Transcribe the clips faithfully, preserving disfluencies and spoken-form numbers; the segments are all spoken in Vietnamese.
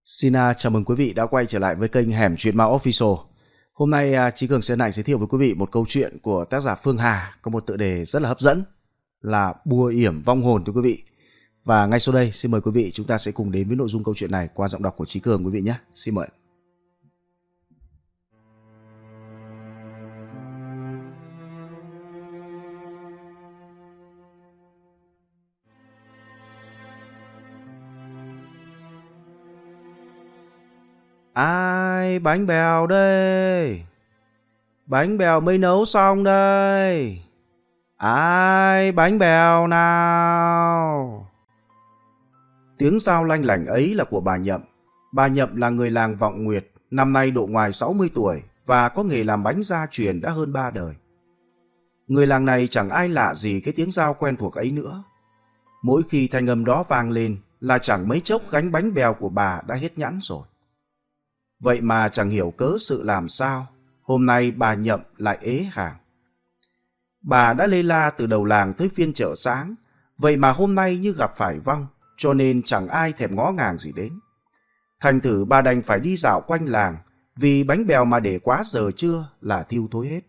Xin uh, chào mừng quý vị đã quay trở lại với kênh Hẻm Chuyện Ma Official. Hôm nay uh, Chí Cường sẽ lại giới thiệu với quý vị một câu chuyện của tác giả Phương Hà có một tựa đề rất là hấp dẫn là Bùa yểm vong hồn thưa quý vị. Và ngay sau đây xin mời quý vị chúng ta sẽ cùng đến với nội dung câu chuyện này qua giọng đọc của Chí Cường quý vị nhé. Xin mời. Ai bánh bèo đây? Bánh bèo mới nấu xong đây. Ai bánh bèo nào? Tiếng sao lanh lảnh ấy là của bà Nhậm. Bà Nhậm là người làng Vọng Nguyệt, năm nay độ ngoài sáu mươi tuổi và có nghề làm bánh gia truyền đã hơn ba đời. Người làng này chẳng ai lạ gì cái tiếng giao quen thuộc ấy nữa. Mỗi khi thanh âm đó vang lên là chẳng mấy chốc gánh bánh bèo của bà đã hết nhẵn rồi. Vậy mà chẳng hiểu cớ sự làm sao, hôm nay bà Nhậm lại ế hàng. Bà đã lê la từ đầu làng tới phiên chợ sáng, vậy mà hôm nay như gặp phải vong, cho nên chẳng ai thèm ngó ngàng gì đến. Thành thử bà đành phải đi dạo quanh làng, vì bánh bèo mà để quá giờ trưa là thiêu thối hết.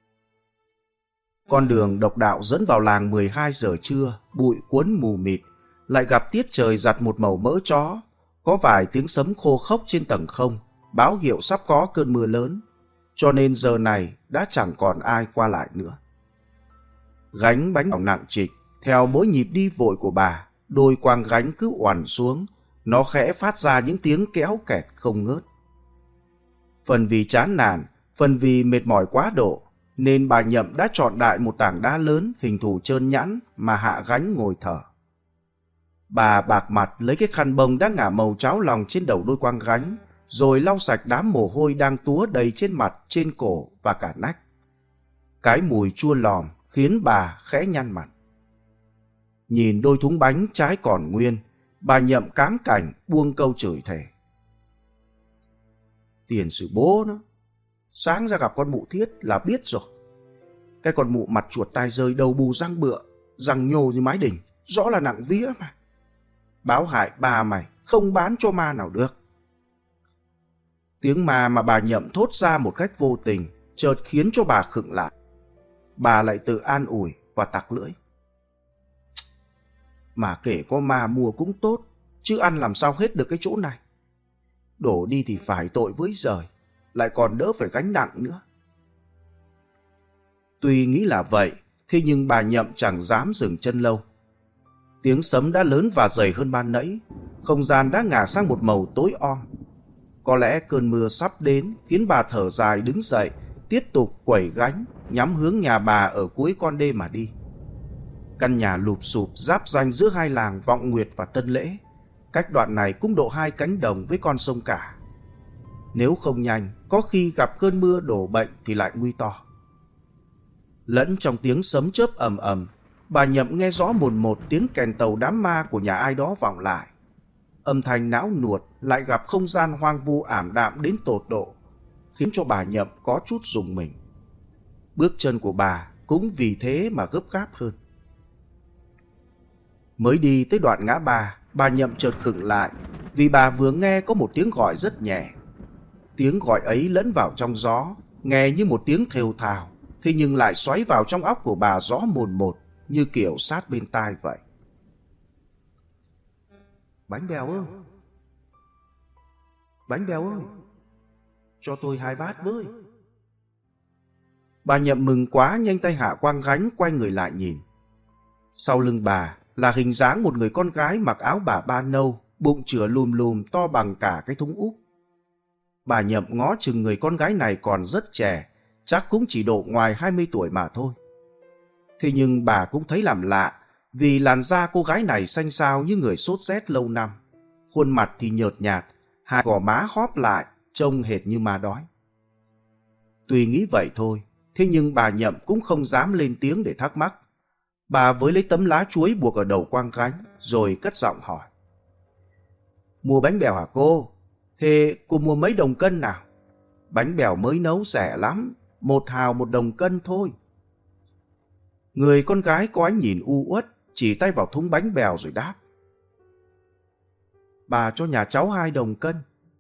Con đường độc đạo dẫn vào làng mười hai giờ trưa, bụi cuốn mù mịt, lại gặp tiết trời giặt một màu mỡ chó, có vài tiếng sấm khô khốc trên tầng không, báo hiệu sắp có cơn mưa lớn, cho nên giờ này đã chẳng còn ai qua lại nữa. Gánh bánh bèo nặng trịch, theo mỗi nhịp đi vội của bà, đôi quang gánh cứ oằn xuống, nó khẽ phát ra những tiếng kéo kẹt không ngớt. Phần vì chán nản, phần vì mệt mỏi quá độ, nên bà Nhậm đã chọn đại một tảng đá lớn hình thù trơn nhẵn mà hạ gánh ngồi thở. Bà bạc mặt lấy cái khăn bông đã ngả màu cháo lòng trên đầu đôi quang gánh, rồi lau sạch đám mồ hôi đang túa đầy trên mặt, trên cổ và cả nách. Cái mùi chua lòm khiến bà khẽ nhăn mặt. Nhìn đôi thúng bánh trái còn nguyên, bà Nhậm cám cảnh buông câu chửi thề. Tiền sự bố nó, sáng ra gặp con mụ Thiết là biết rồi. Cái con mụ mặt chuột tai rơi đầu bù răng bựa, răng nhô như mái đình, rõ là nặng vía mà. Báo hại bà mày không bán cho ma nào được. Tiếng ma mà bà Nhậm thốt ra một cách vô tình chợt khiến cho bà khựng lại. Bà lại tự an ủi và tặc lưỡi. Mà kể có ma mua cũng tốt, chứ ăn làm sao hết được cái chỗ này. Đổ đi thì phải tội với giời, lại còn đỡ phải gánh nặng nữa. Tuy nghĩ là vậy, thế nhưng bà Nhậm chẳng dám dừng chân lâu. Tiếng sấm đã lớn và dày hơn ban nãy, không gian đã ngả sang một màu tối om. Có lẽ cơn mưa sắp đến khiến bà thở dài đứng dậy, tiếp tục quẩy gánh, nhắm hướng nhà bà ở cuối con đê mà đi. Căn nhà lụp xụp giáp ranh giữa hai làng Vọng Nguyệt và Tân Lễ, cách đoạn này cũng độ hai cánh đồng với con sông cả. Nếu không nhanh, có khi gặp cơn mưa đổ bệnh thì lại nguy to. Lẫn trong tiếng sấm chớp ầm ầm, bà Nhậm nghe rõ mồn một tiếng kèn tàu đám ma của nhà ai đó vọng lại. Âm thanh não nuột lại gặp không gian hoang vu ảm đạm đến tột độ, khiến cho bà Nhậm có chút rùng mình. Bước chân của bà cũng vì thế mà gấp gáp hơn. Mới đi tới đoạn ngã ba, bà Nhậm chợt khựng lại, vì bà vừa nghe có một tiếng gọi rất nhẹ. Tiếng gọi ấy lẫn vào trong gió, nghe như một tiếng thều thào, thế nhưng lại xoáy vào trong óc của bà rõ mồn một, như kiểu sát bên tai vậy. Bánh bèo ơi! Bánh bèo ơi! Cho tôi hai bát với. Bà Nhậm mừng quá, nhanh tay hạ quang gánh, quay người lại nhìn. Sau lưng bà là hình dáng một người con gái mặc áo bà ba nâu, bụng chửa lùm lùm to bằng cả cái thúng úp. Bà Nhậm ngó chừng người con gái này còn rất trẻ, chắc cũng chỉ độ ngoài hai mươi tuổi mà thôi. Thế nhưng bà cũng thấy làm lạ, vì làn da cô gái này xanh xao như người sốt rét lâu năm. Khuôn mặt thì nhợt nhạt, hai gò má hóp lại, trông hệt như ma đói. Tuy nghĩ vậy thôi, thế nhưng bà Nhậm cũng không dám lên tiếng để thắc mắc. Bà với lấy tấm lá chuối buộc ở đầu quang gánh, rồi cất giọng hỏi. Mua bánh bèo hả cô? Thế cô mua mấy đồng cân nào? Bánh bèo mới nấu rẻ lắm, một hào một đồng cân thôi. Người con gái có ánh nhìn u uất, chỉ tay vào thúng bánh bèo rồi đáp. bà cho nhà cháu hai đồng cân.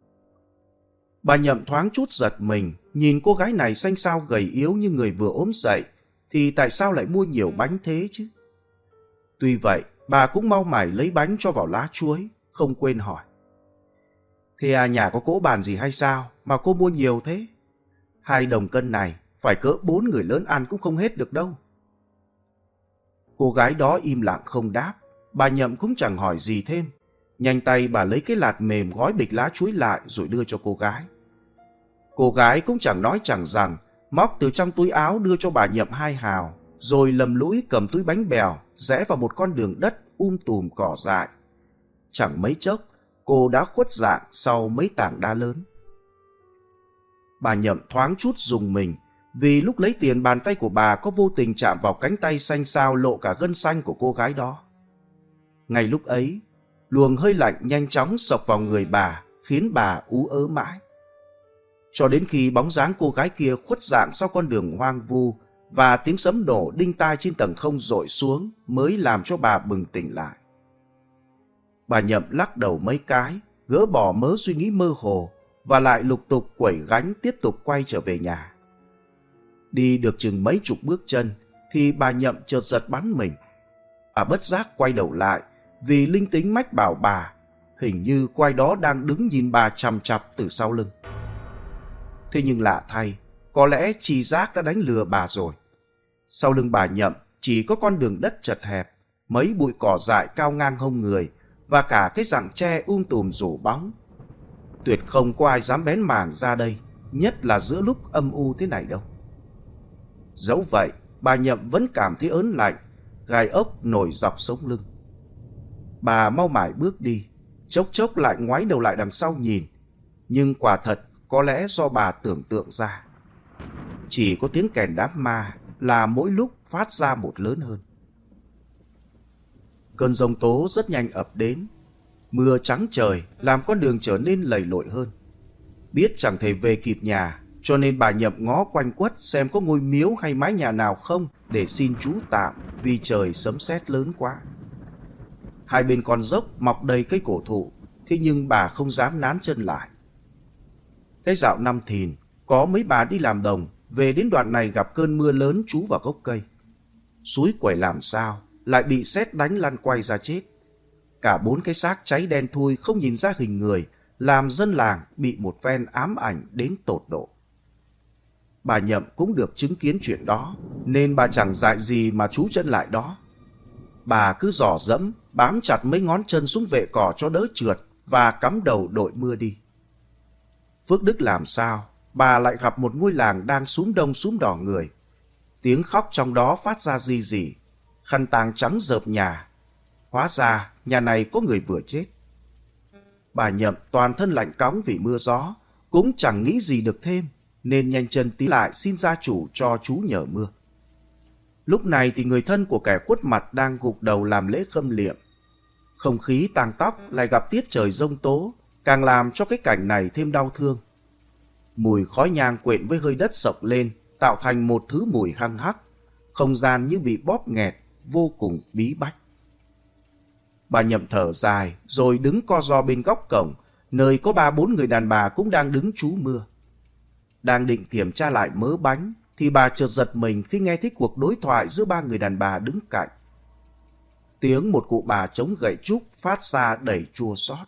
Bà Nhậm thoáng chút giật mình, nhìn cô gái này xanh xao gầy yếu như người vừa ốm dậy, thì tại sao lại mua nhiều bánh thế chứ? Tuy vậy, bà cũng mau mải lấy bánh cho vào lá chuối, không quên hỏi. Thế à, nhà có cỗ bàn gì hay sao mà cô mua nhiều thế? Hai đồng cân này, phải cỡ bốn người lớn ăn cũng không hết được đâu. Cô gái đó im lặng không đáp, bà Nhậm cũng chẳng hỏi gì thêm. Nhanh tay bà lấy cái lạt mềm gói bịch lá chuối lại rồi đưa cho cô gái. Cô gái cũng chẳng nói chẳng rằng, móc từ trong túi áo đưa cho bà Nhậm hai hào, rồi lầm lũi cầm túi bánh bèo, rẽ vào một con đường đất um tùm cỏ dại. Chẳng mấy chốc, cô đã khuất dạng sau mấy tảng đá lớn. Bà Nhậm thoáng chút rùng mình, vì lúc lấy tiền bàn tay của bà có vô tình chạm vào cánh tay xanh xao lộ cả gân xanh của cô gái đó. Ngay lúc ấy, luồng hơi lạnh nhanh chóng xộc vào người bà, khiến bà ú ớ mãi. Cho đến khi bóng dáng cô gái kia khuất dạng sau con đường hoang vu và tiếng sấm nổ đinh tai trên tầng không dội xuống mới làm cho bà bừng tỉnh lại. Bà Nhậm lắc đầu mấy cái, gỡ bỏ mớ suy nghĩ mơ hồ và lại lục tục quẩy gánh tiếp tục quay trở về nhà. Đi được chừng mấy chục bước chân thì bà Nhậm chợt giật bắn mình. Bà bất giác quay đầu lại vì linh tính mách bảo bà hình như có ai đó đang đứng nhìn bà chằm chằm từ sau lưng. Thế nhưng lạ thay, có lẽ tri giác đã đánh lừa bà rồi. Sau lưng bà Nhậm chỉ có con đường đất chật hẹp, mấy bụi cỏ dại cao ngang hông người và cả cái rặng tre um tùm rủ bóng. Tuyệt không có ai dám bén mảng ra đây, nhất là giữa lúc âm u thế này đâu. Dẫu vậy, bà Nhậm vẫn cảm thấy ớn lạnh, gai ốc nổi dọc sống lưng. Bà mau mải bước đi, chốc chốc lại ngoái đầu lại đằng sau nhìn, nhưng quả thật có lẽ do bà tưởng tượng ra. Chỉ có tiếng kèn đám ma là mỗi lúc phát ra một lớn hơn. Cơn giông tố rất nhanh ập đến. Mưa trắng trời làm con đường trở nên lầy lội hơn. Biết chẳng thể về kịp nhà, cho nên bà Nhậm ngó quanh quất xem có ngôi miếu hay mái nhà nào không để xin trú tạm vì trời sấm sét lớn quá. Hai bên con dốc mọc đầy cây cổ thụ, thế nhưng bà không dám nán chân lại. Cái dạo năm Thìn, có mấy bà đi làm đồng, về đến đoạn này gặp cơn mưa lớn trú vào gốc cây. Suối quẩy làm sao, lại bị sét đánh lăn quay ra chết. Cả bốn cái xác cháy đen thui không nhìn ra hình người, làm dân làng bị một phen ám ảnh đến tột độ. Bà Nhậm cũng được chứng kiến chuyện đó, nên bà chẳng dại gì mà trú chân lại đó. Bà cứ dò dẫm, bám chặt mấy ngón chân xuống vệ cỏ cho đỡ trượt và cắm đầu đội mưa đi. Phước đức làm sao, bà lại gặp một ngôi làng đang súm đông súm đỏ người. Tiếng khóc trong đó phát ra rì rì, khăn tang trắng rợp nhà. Hóa ra nhà này có người vừa chết. Bà Nhậm toàn thân lạnh cóng vì mưa gió, cũng chẳng nghĩ gì được thêm, nên nhanh chân tí lại xin gia chủ cho chú nhờ mưa. Lúc này thì người thân của kẻ khuất mặt đang gục đầu làm lễ khâm liệm. Không khí tang tóc lại gặp tiết trời giông tố, càng làm cho cái cảnh này thêm đau thương. Mùi khói nhang quện với hơi đất sộc lên, tạo thành một thứ mùi hăng hắc, không gian như bị bóp nghẹt, vô cùng bí bách. Bà Nhậm thở dài, rồi đứng co ro bên góc cổng, nơi có ba bốn người đàn bà cũng đang đứng trú mưa. Đang định kiểm tra lại mớ bánh, thì bà chợt giật mình khi nghe thấy cuộc đối thoại giữa ba người đàn bà đứng cạnh. Tiếng một cụ bà chống gậy trúc phát ra đầy chua xót.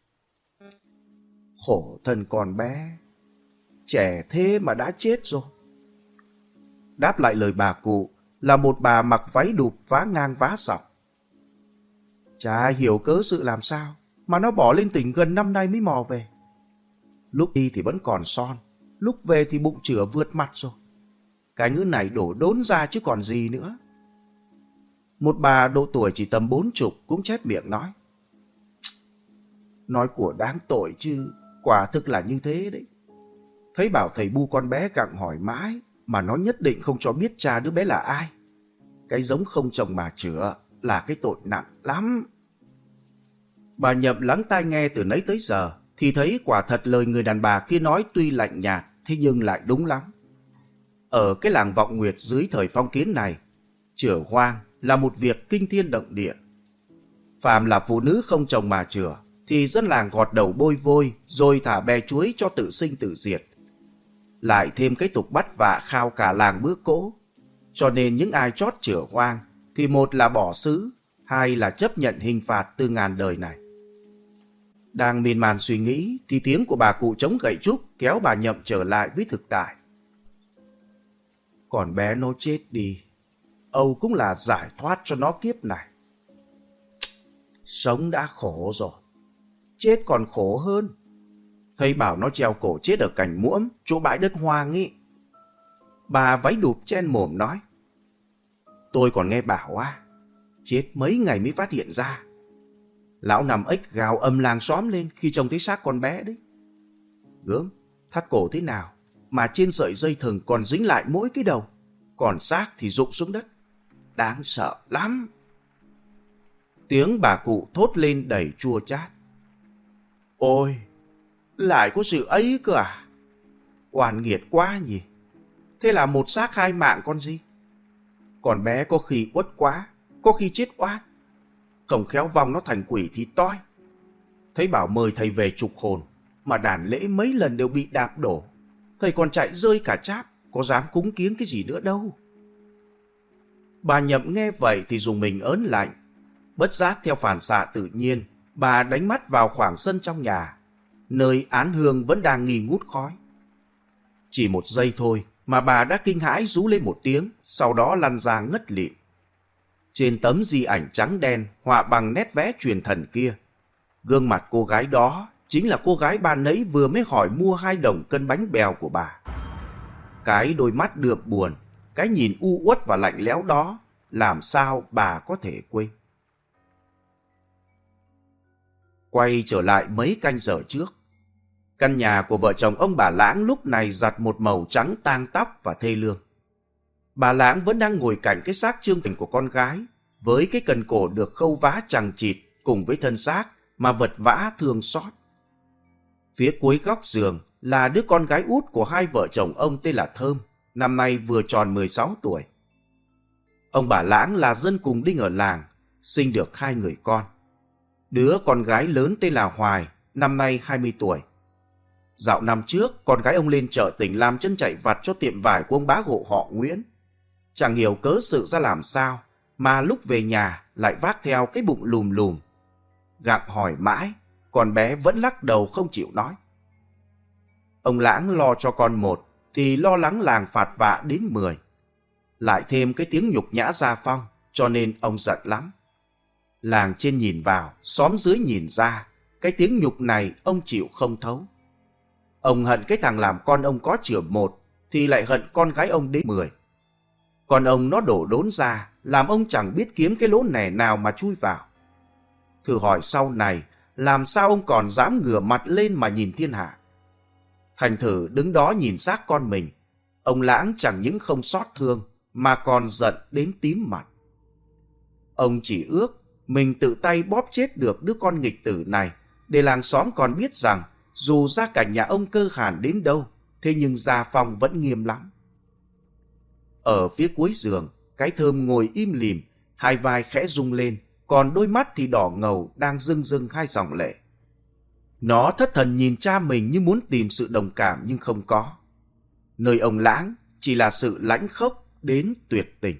Khổ thân con bé, trẻ thế mà đã chết rồi. Đáp lại lời bà cụ là một bà mặc váy đụp vá ngang vá dọc. Chả hiểu cớ sự làm sao mà nó bỏ lên tỉnh gần năm nay mới mò về. Lúc đi thì vẫn còn son, lúc về thì bụng chửa vượt mặt rồi. Cái ngữ này đổ đốn ra chứ còn gì nữa. Một bà độ tuổi chỉ tầm bốn chục cũng chép miệng nói. Nói của đáng tội chứ, quả thực là như thế đấy. Thấy bảo thầy bu con bé gặng hỏi mãi, mà nó nhất định không cho biết cha đứa bé là ai. Cái giống không chồng mà chữa là cái tội nặng lắm. Bà Nhậm lắng tai nghe từ nãy tới giờ, thì thấy quả thật lời người đàn bà kia nói tuy lạnh nhạt, thế nhưng lại đúng lắm. Ở cái làng Vọng Nguyệt dưới thời phong kiến này, chửa hoang là một việc kinh thiên động địa. Phàm là phụ nữ không chồng mà chửa, thì dân làng gọt đầu bôi vôi rồi thả bè chuối cho tự sinh tự diệt. Lại thêm cái tục bắt vạ khao cả làng bữa cỗ, cho nên những ai chót chửa hoang thì một là bỏ xứ, hai là chấp nhận hình phạt từ ngàn đời này. Đang miên man suy nghĩ thì tiếng của bà cụ chống gậy trúc kéo bà Nhậm trở lại với thực tại. Còn bé nó chết đi, Âu cũng là giải thoát cho nó kiếp này. Sống đã khổ rồi, chết còn khổ hơn. Thầy bảo nó treo cổ chết ở cành muỗng, chỗ bãi đất hoang ý. Bà váy đụp chen mồm nói. Tôi còn nghe bảo á, chết mấy ngày mới phát hiện ra. Lão nằm ếch gào âm làng xóm lên khi trông thấy xác con bé đấy. Gớm, thắt cổ thế nào mà trên sợi dây thừng còn dính lại mỗi cái đầu, còn xác thì rụng xuống đất. Đáng sợ lắm. Tiếng bà cụ thốt lên đầy chua chát. Ôi, lại có sự ấy cơ à? Oan nghiệt quá nhỉ. Thế là một xác hai mạng con gì? Còn bé có khi uất quá, có khi chết oan. Không khéo vong nó thành quỷ thì toi. Thấy bảo mời thầy về trục hồn, mà đàn lễ mấy lần đều bị đạp đổ. Thầy còn chạy rơi cả cháp, có dám cúng kiếng cái gì nữa đâu. Bà Nhậm nghe vậy thì dùng mình ớn lạnh. Bất giác theo phản xạ tự nhiên, bà đánh mắt vào khoảng sân trong nhà, nơi án hương vẫn đang nghi ngút khói. Chỉ một giây thôi mà bà đã kinh hãi rú lên một tiếng, sau đó lăn ra ngất lịm. Trên tấm di ảnh trắng đen họa bằng nét vẽ truyền thần kia, gương mặt cô gái đó chính là cô gái ban nãy vừa mới hỏi mua hai đồng cân bánh bèo của bà. Cái đôi mắt đượm buồn, cái nhìn u uất và lạnh lẽo đó, làm sao bà có thể quên. Quay trở lại mấy canh giờ trước, căn nhà của vợ chồng ông bà Lãng lúc này giặt một màu trắng tang tóc và thê lương. Bà Lãng vẫn đang ngồi cạnh cái xác trương phình của con gái, với cái cần cổ được khâu vá chằng chịt cùng với thân xác mà vật vã thương xót. Phía cuối góc giường là đứa con gái út của hai vợ chồng ông tên là Thơm, năm nay vừa tròn mười sáu tuổi. Ông bà Lãng là dân cùng đinh ở làng, sinh được hai người con. Đứa con gái lớn tên là Hoài, năm nay hai mươi tuổi. Dạo năm trước, con gái ông lên chợ tỉnh làm chân chạy vặt cho tiệm vải của ông bá hộ họ Nguyễn. Chẳng hiểu cớ sự ra làm sao, mà lúc về nhà lại vác theo cái bụng lùm lùm. Gặng hỏi mãi, con bé vẫn lắc đầu không chịu nói. Ông Lãng lo cho con một, thì lo lắng làng phạt vạ đến mười. Lại thêm cái tiếng nhục nhã gia phong, cho nên ông giận lắm. Làng trên nhìn vào, xóm dưới nhìn ra, cái tiếng nhục này ông chịu không thấu. Ông hận cái thằng làm con ông có chửa một, thì lại hận con gái ông đến mười. Còn ông nó đổ đốn ra, làm ông chẳng biết kiếm cái lỗ nẻ nào mà chui vào. Thử hỏi sau này, làm sao ông còn dám ngửa mặt lên mà nhìn thiên hạ? Thành thử đứng đó nhìn xác con mình, ông Lãng chẳng những không xót thương, mà còn giận đến tím mặt. Ông chỉ ước mình tự tay bóp chết được đứa con nghịch tử này, để làng xóm còn biết rằng dù gia cảnh nhà ông cơ hàn đến đâu, thế nhưng gia phong vẫn nghiêm lắm. Ở phía cuối giường, cái Thơm ngồi im lìm, hai vai khẽ rung lên, còn đôi mắt thì đỏ ngầu đang rưng rưng hai dòng lệ. Nó thất thần nhìn cha mình như muốn tìm sự đồng cảm nhưng không có. Nơi ông Lãng chỉ là sự lãnh khốc đến tuyệt tình.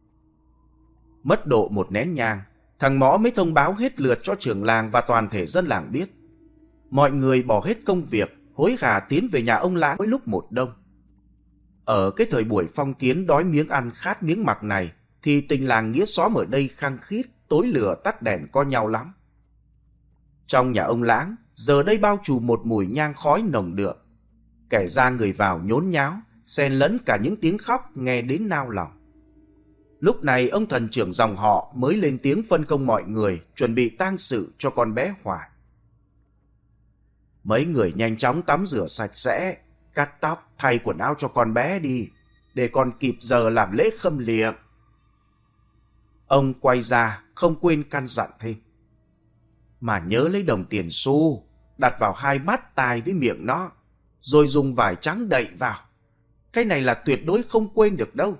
Mất độ một nén nhang, thằng Mõ mới thông báo hết lượt cho trưởng làng và toàn thể dân làng biết. Mọi người bỏ hết công việc, hối hả tiến về nhà ông Lãng với lúc một đông. Ở cái thời buổi phong kiến đói miếng ăn khát miếng mặc này, thì tình làng nghĩa xóm ở đây khăng khít, tối lửa tắt đèn co nhau lắm. Trong nhà ông Lãng, giờ đây bao trùm một mùi nhang khói nồng đượm. Kẻ ra người vào nhốn nháo, xen lẫn cả những tiếng khóc nghe đến nao lòng. Lúc này ông thần trưởng dòng họ mới lên tiếng phân công mọi người chuẩn bị tang sự cho con bé Hoài. Mấy người nhanh chóng tắm rửa sạch sẽ, cắt tóc, thay quần áo cho con bé đi, để còn kịp giờ làm lễ khâm liệm. Ông quay ra không quên căn dặn thêm. Mà nhớ lấy đồng tiền xu, đặt vào hai mắt tai với miệng nó, rồi dùng vải trắng đậy vào. Cái này là tuyệt đối không quên được đâu.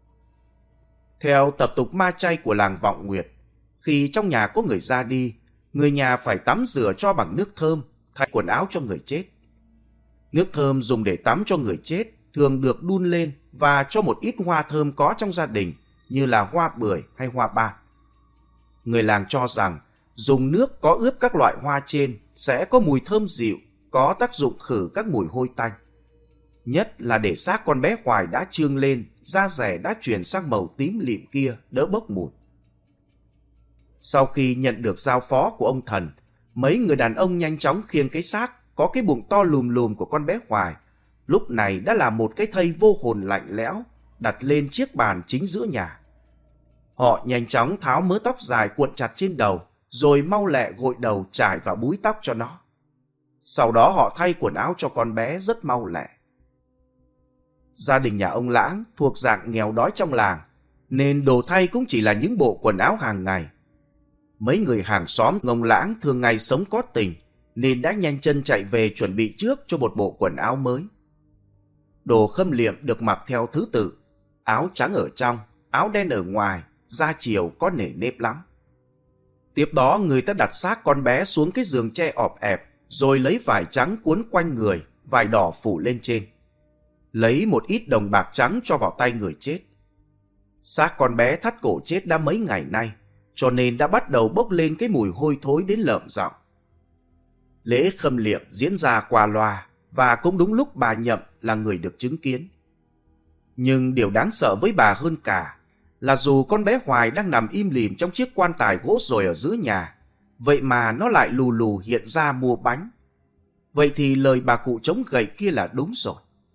Theo tập tục ma chay của làng Vọng Nguyệt, khi trong nhà có người ra đi, người nhà phải tắm rửa cho bằng nước thơm, thay quần áo cho người chết. Nước thơm dùng để tắm cho người chết thường được đun lên và cho một ít hoa thơm có trong gia đình như là hoa bưởi hay hoa ban. Người làng cho rằng dùng nước có ướp các loại hoa trên sẽ có mùi thơm dịu, có tác dụng khử các mùi hôi tanh. Nhất là để xác con bé Hoài đã trương lên, da rẻ đã chuyển sang màu tím lịm kia đỡ bốc mùi. Sau khi nhận được giao phó của ông thần, mấy người đàn ông nhanh chóng khiêng cái xác có cái bụng to lùm lùm của con bé Hoài, lúc này đã là một cái thây vô hồn lạnh lẽo, đặt lên chiếc bàn chính giữa nhà. Họ nhanh chóng tháo mớ tóc dài cuộn chặt trên đầu, rồi mau lẹ gội đầu trải và búi tóc cho nó. Sau đó họ thay quần áo cho con bé rất mau lẹ. Gia đình nhà ông Lãng thuộc dạng nghèo đói trong làng, nên đồ thay cũng chỉ là những bộ quần áo hàng ngày. Mấy người hàng xóm ông Lãng thường ngày sống có tình, nên đã nhanh chân chạy về chuẩn bị trước cho một bộ quần áo mới. Đồ khâm liệm được mặc theo thứ tự, áo trắng ở trong, áo đen ở ngoài, da chiều có nể nếp lắm. Tiếp đó người ta đặt xác con bé xuống cái giường tre ọp ẹp, rồi lấy vải trắng cuốn quanh người, vải đỏ phủ lên trên. Lấy một ít đồng bạc trắng cho vào tay người chết. Xác con bé thắt cổ chết đã mấy ngày nay, cho nên đã bắt đầu bốc lên cái mùi hôi thối đến lợm giọng. Lễ khâm liệm diễn ra qua loa, và cũng đúng lúc bà Nhậm là người được chứng kiến. Nhưng điều đáng sợ với bà hơn cả là dù con bé Hoài đang nằm im lìm trong chiếc quan tài gỗ rồi ở giữa nhà, vậy mà nó lại lù lù hiện ra mua bánh. Vậy thì lời bà cụ chống gậy kia là đúng rồi.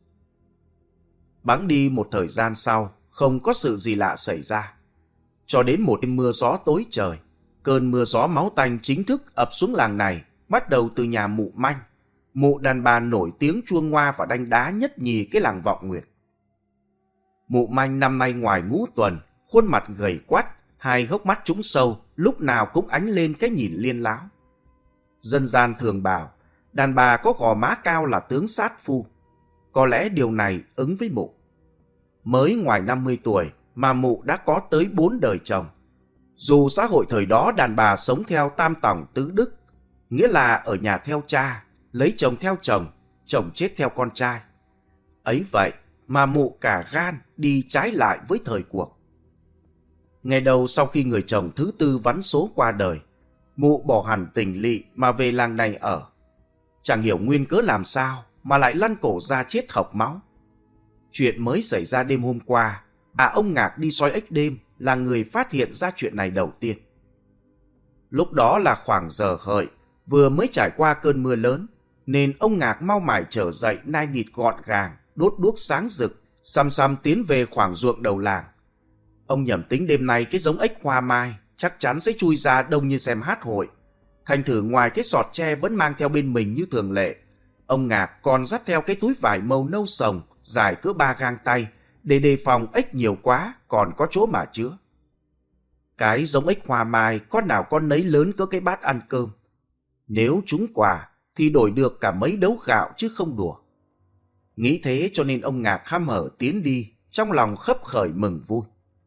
Bẵng đi một thời gian sau, không có sự gì lạ xảy ra. Cho đến một đêm mưa gió tối trời, cơn mưa gió máu tanh chính thức ập xuống làng này, bắt đầu từ nhà mụ Manh, mụ đàn bà nổi tiếng chuông ngoa và đanh đá nhất nhì cái làng Vọng Nguyệt. Mụ Manh năm nay ngoài ngũ tuần, khuôn mặt gầy quắt, hai hốc mắt trũng sâu, lúc nào cũng ánh lên cái nhìn liên láo. Dân gian thường bảo, đàn bà có gò má cao là tướng sát phu. Có lẽ điều này ứng với mụ. Mới ngoài năm mươi tuổi mà mụ đã có tới bốn đời chồng. Dù xã hội thời đó đàn bà sống theo tam tòng tứ đức, nghĩa là ở nhà theo cha, lấy chồng theo chồng, chồng chết theo con trai. Ấy vậy mà mụ cả gan đi trái lại với thời cuộc. Ngày đầu sau khi người chồng thứ tư vắn số qua đời, mụ bỏ hẳn tình lỵ mà về làng này ở. Chẳng hiểu nguyên cớ làm sao mà lại lăn cổ ra chết hộc máu. Chuyện mới xảy ra đêm hôm qua, à ông Ngạc đi soi ếch đêm là người phát hiện ra chuyện này đầu tiên. Lúc đó là khoảng giờ hợi, vừa mới trải qua cơn mưa lớn, nên ông Ngạc mau mải trở dậy nai nịt gọn gàng, đốt đuốc sáng rực, xăm xăm tiến về khoảng ruộng đầu làng. Ông nhẩm tính đêm nay cái giống ếch hoa mai chắc chắn sẽ chui ra đông như xem hát hội. Thành thử ngoài cái sọt tre vẫn mang theo bên mình như thường lệ, ông Ngạc còn dắt theo cái túi vải màu nâu sồng dài cỡ ba gang tay để đề phòng ếch nhiều quá còn có chỗ mà chứa. Cái giống ếch hoa mai con nào con nấy lớn cỡ cái bát ăn cơm. Nếu trúng quả thì đổi được cả mấy đấu gạo chứ không đùa. Nghĩ thế cho nên ông Ngạc hăm hở tiến đi, trong lòng khấp khởi mừng vui.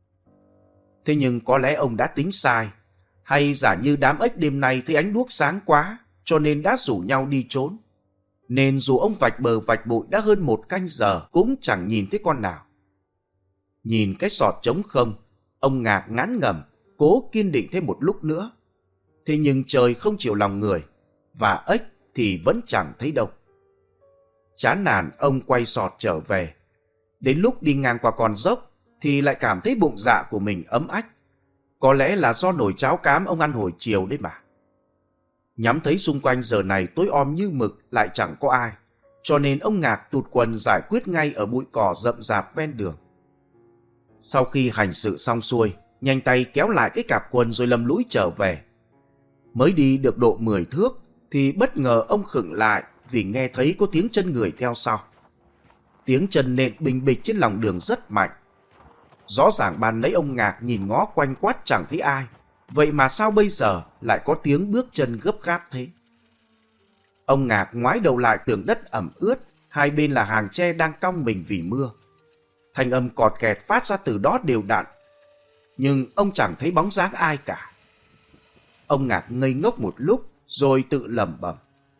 Thế nhưng có lẽ ông đã tính sai, hay giả như đám ếch đêm nay thấy ánh đuốc sáng quá, cho nên đã rủ nhau đi trốn. Nên dù ông vạch bờ vạch bụi đã hơn một canh giờ cũng chẳng nhìn thấy con nào. Nhìn cái sọt trống không, ông Ngạc ngán ngẩm, cố kiên định thêm một lúc nữa. Thế nhưng trời không chịu lòng người, và ếch thì vẫn chẳng thấy đâu. Chán nản ông quay sọt trở về. Đến lúc đi ngang qua con dốc thì lại cảm thấy bụng dạ của mình ấm ách. Có lẽ là do nồi cháo cám ông ăn hồi chiều đấy mà. Nhắm thấy xung quanh giờ này tối om như mực lại chẳng có ai, cho nên ông Ngạc tụt quần giải quyết ngay ở bụi cỏ rậm rạp ven đường. Sau khi hành sự xong xuôi, nhanh tay kéo lại cái cạp quần rồi lầm lũi trở về. Mới đi được độ mười thước thì bất ngờ ông khựng lại vì nghe thấy có tiếng chân người theo sau. Tiếng chân nện bình bịch trên lòng đường rất mạnh. Rõ ràng ban nãy ông Ngạc nhìn ngó quanh quát chẳng thấy ai, vậy mà sao bây giờ lại có tiếng bước chân gấp gáp thế? Ông Ngạc ngoái đầu lại tường đất ẩm ướt, hai bên là hàng tre đang cong mình vì mưa. Thanh âm cọt kẹt phát ra từ đó đều đặn, nhưng ông chẳng thấy bóng dáng ai cả. Ông Ngạc ngây ngốc một lúc rồi tự lẩm bẩm.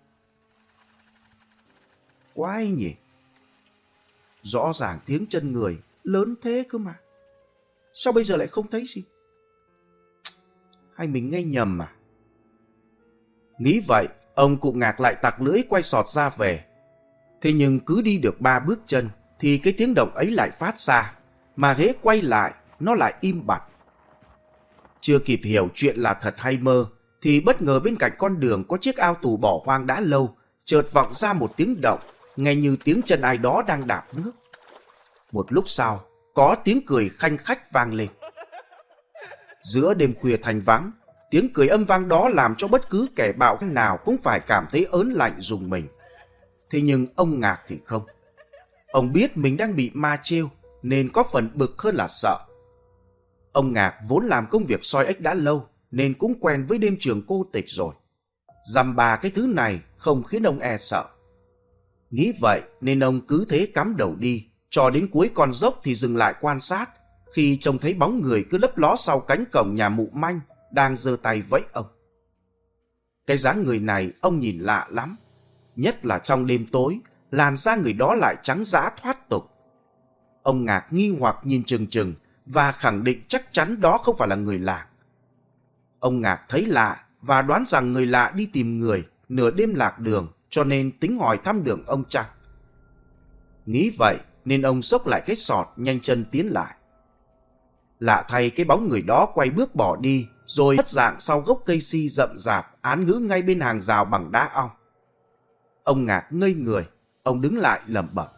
Quái nhỉ? Rõ ràng tiếng chân người lớn thế cơ mà. Sao bây giờ lại không thấy gì? Hay mình nghe nhầm à? Nghĩ vậy, ông cụ Ngạc lại tặc lưỡi quay sọt ra về. Thế nhưng cứ đi được ba bước chân thì cái tiếng động ấy lại phát ra, mà hễ quay lại nó lại im bặt. Chưa kịp hiểu chuyện là thật hay mơ thì bất ngờ bên cạnh con đường có chiếc ao tù bỏ hoang đã lâu, chợt vọng ra một tiếng động, nghe như tiếng chân ai đó đang đạp nước. Một lúc sau, có tiếng cười khanh khách vang lên. Giữa đêm khuya thanh vắng, tiếng cười âm vang đó làm cho bất cứ kẻ bạo thế nào cũng phải cảm thấy ớn lạnh rùng mình. Thế nhưng ông Ngạc thì không. Ông biết mình đang bị ma trêu nên có phần bực hơn là sợ. Ông Ngạc vốn làm công việc soi ếch đã lâu nên cũng quen với đêm trường cô tịch rồi. Dăm ba cái thứ này không khiến ông e sợ. Nghĩ vậy nên ông cứ thế cắm đầu đi, cho đến cuối con dốc thì dừng lại quan sát, khi trông thấy bóng người cứ lấp ló sau cánh cổng nhà mụ Manh đang giơ tay vẫy ông. Cái dáng người này ông nhìn lạ lắm, nhất là trong đêm tối, làn da người đó lại trắng dã thoát tục. Ông Ngạc nghi hoặc nhìn chừng chừng và khẳng định chắc chắn đó không phải là người làng. Ông Ngạc thấy lạ và đoán rằng người lạ đi tìm người nửa đêm lạc đường, cho nên tính hỏi thăm đường ông chăng. Nghĩ vậy nên ông xốc lại cái sọt, nhanh chân tiến lại. Lạ thay, cái bóng người đó quay bước bỏ đi rồi mất dạng sau gốc cây si rậm rạp án ngữ ngay bên hàng rào bằng đá ong. Ông Ngạc ngây người, ông đứng lại lẩm bẩm.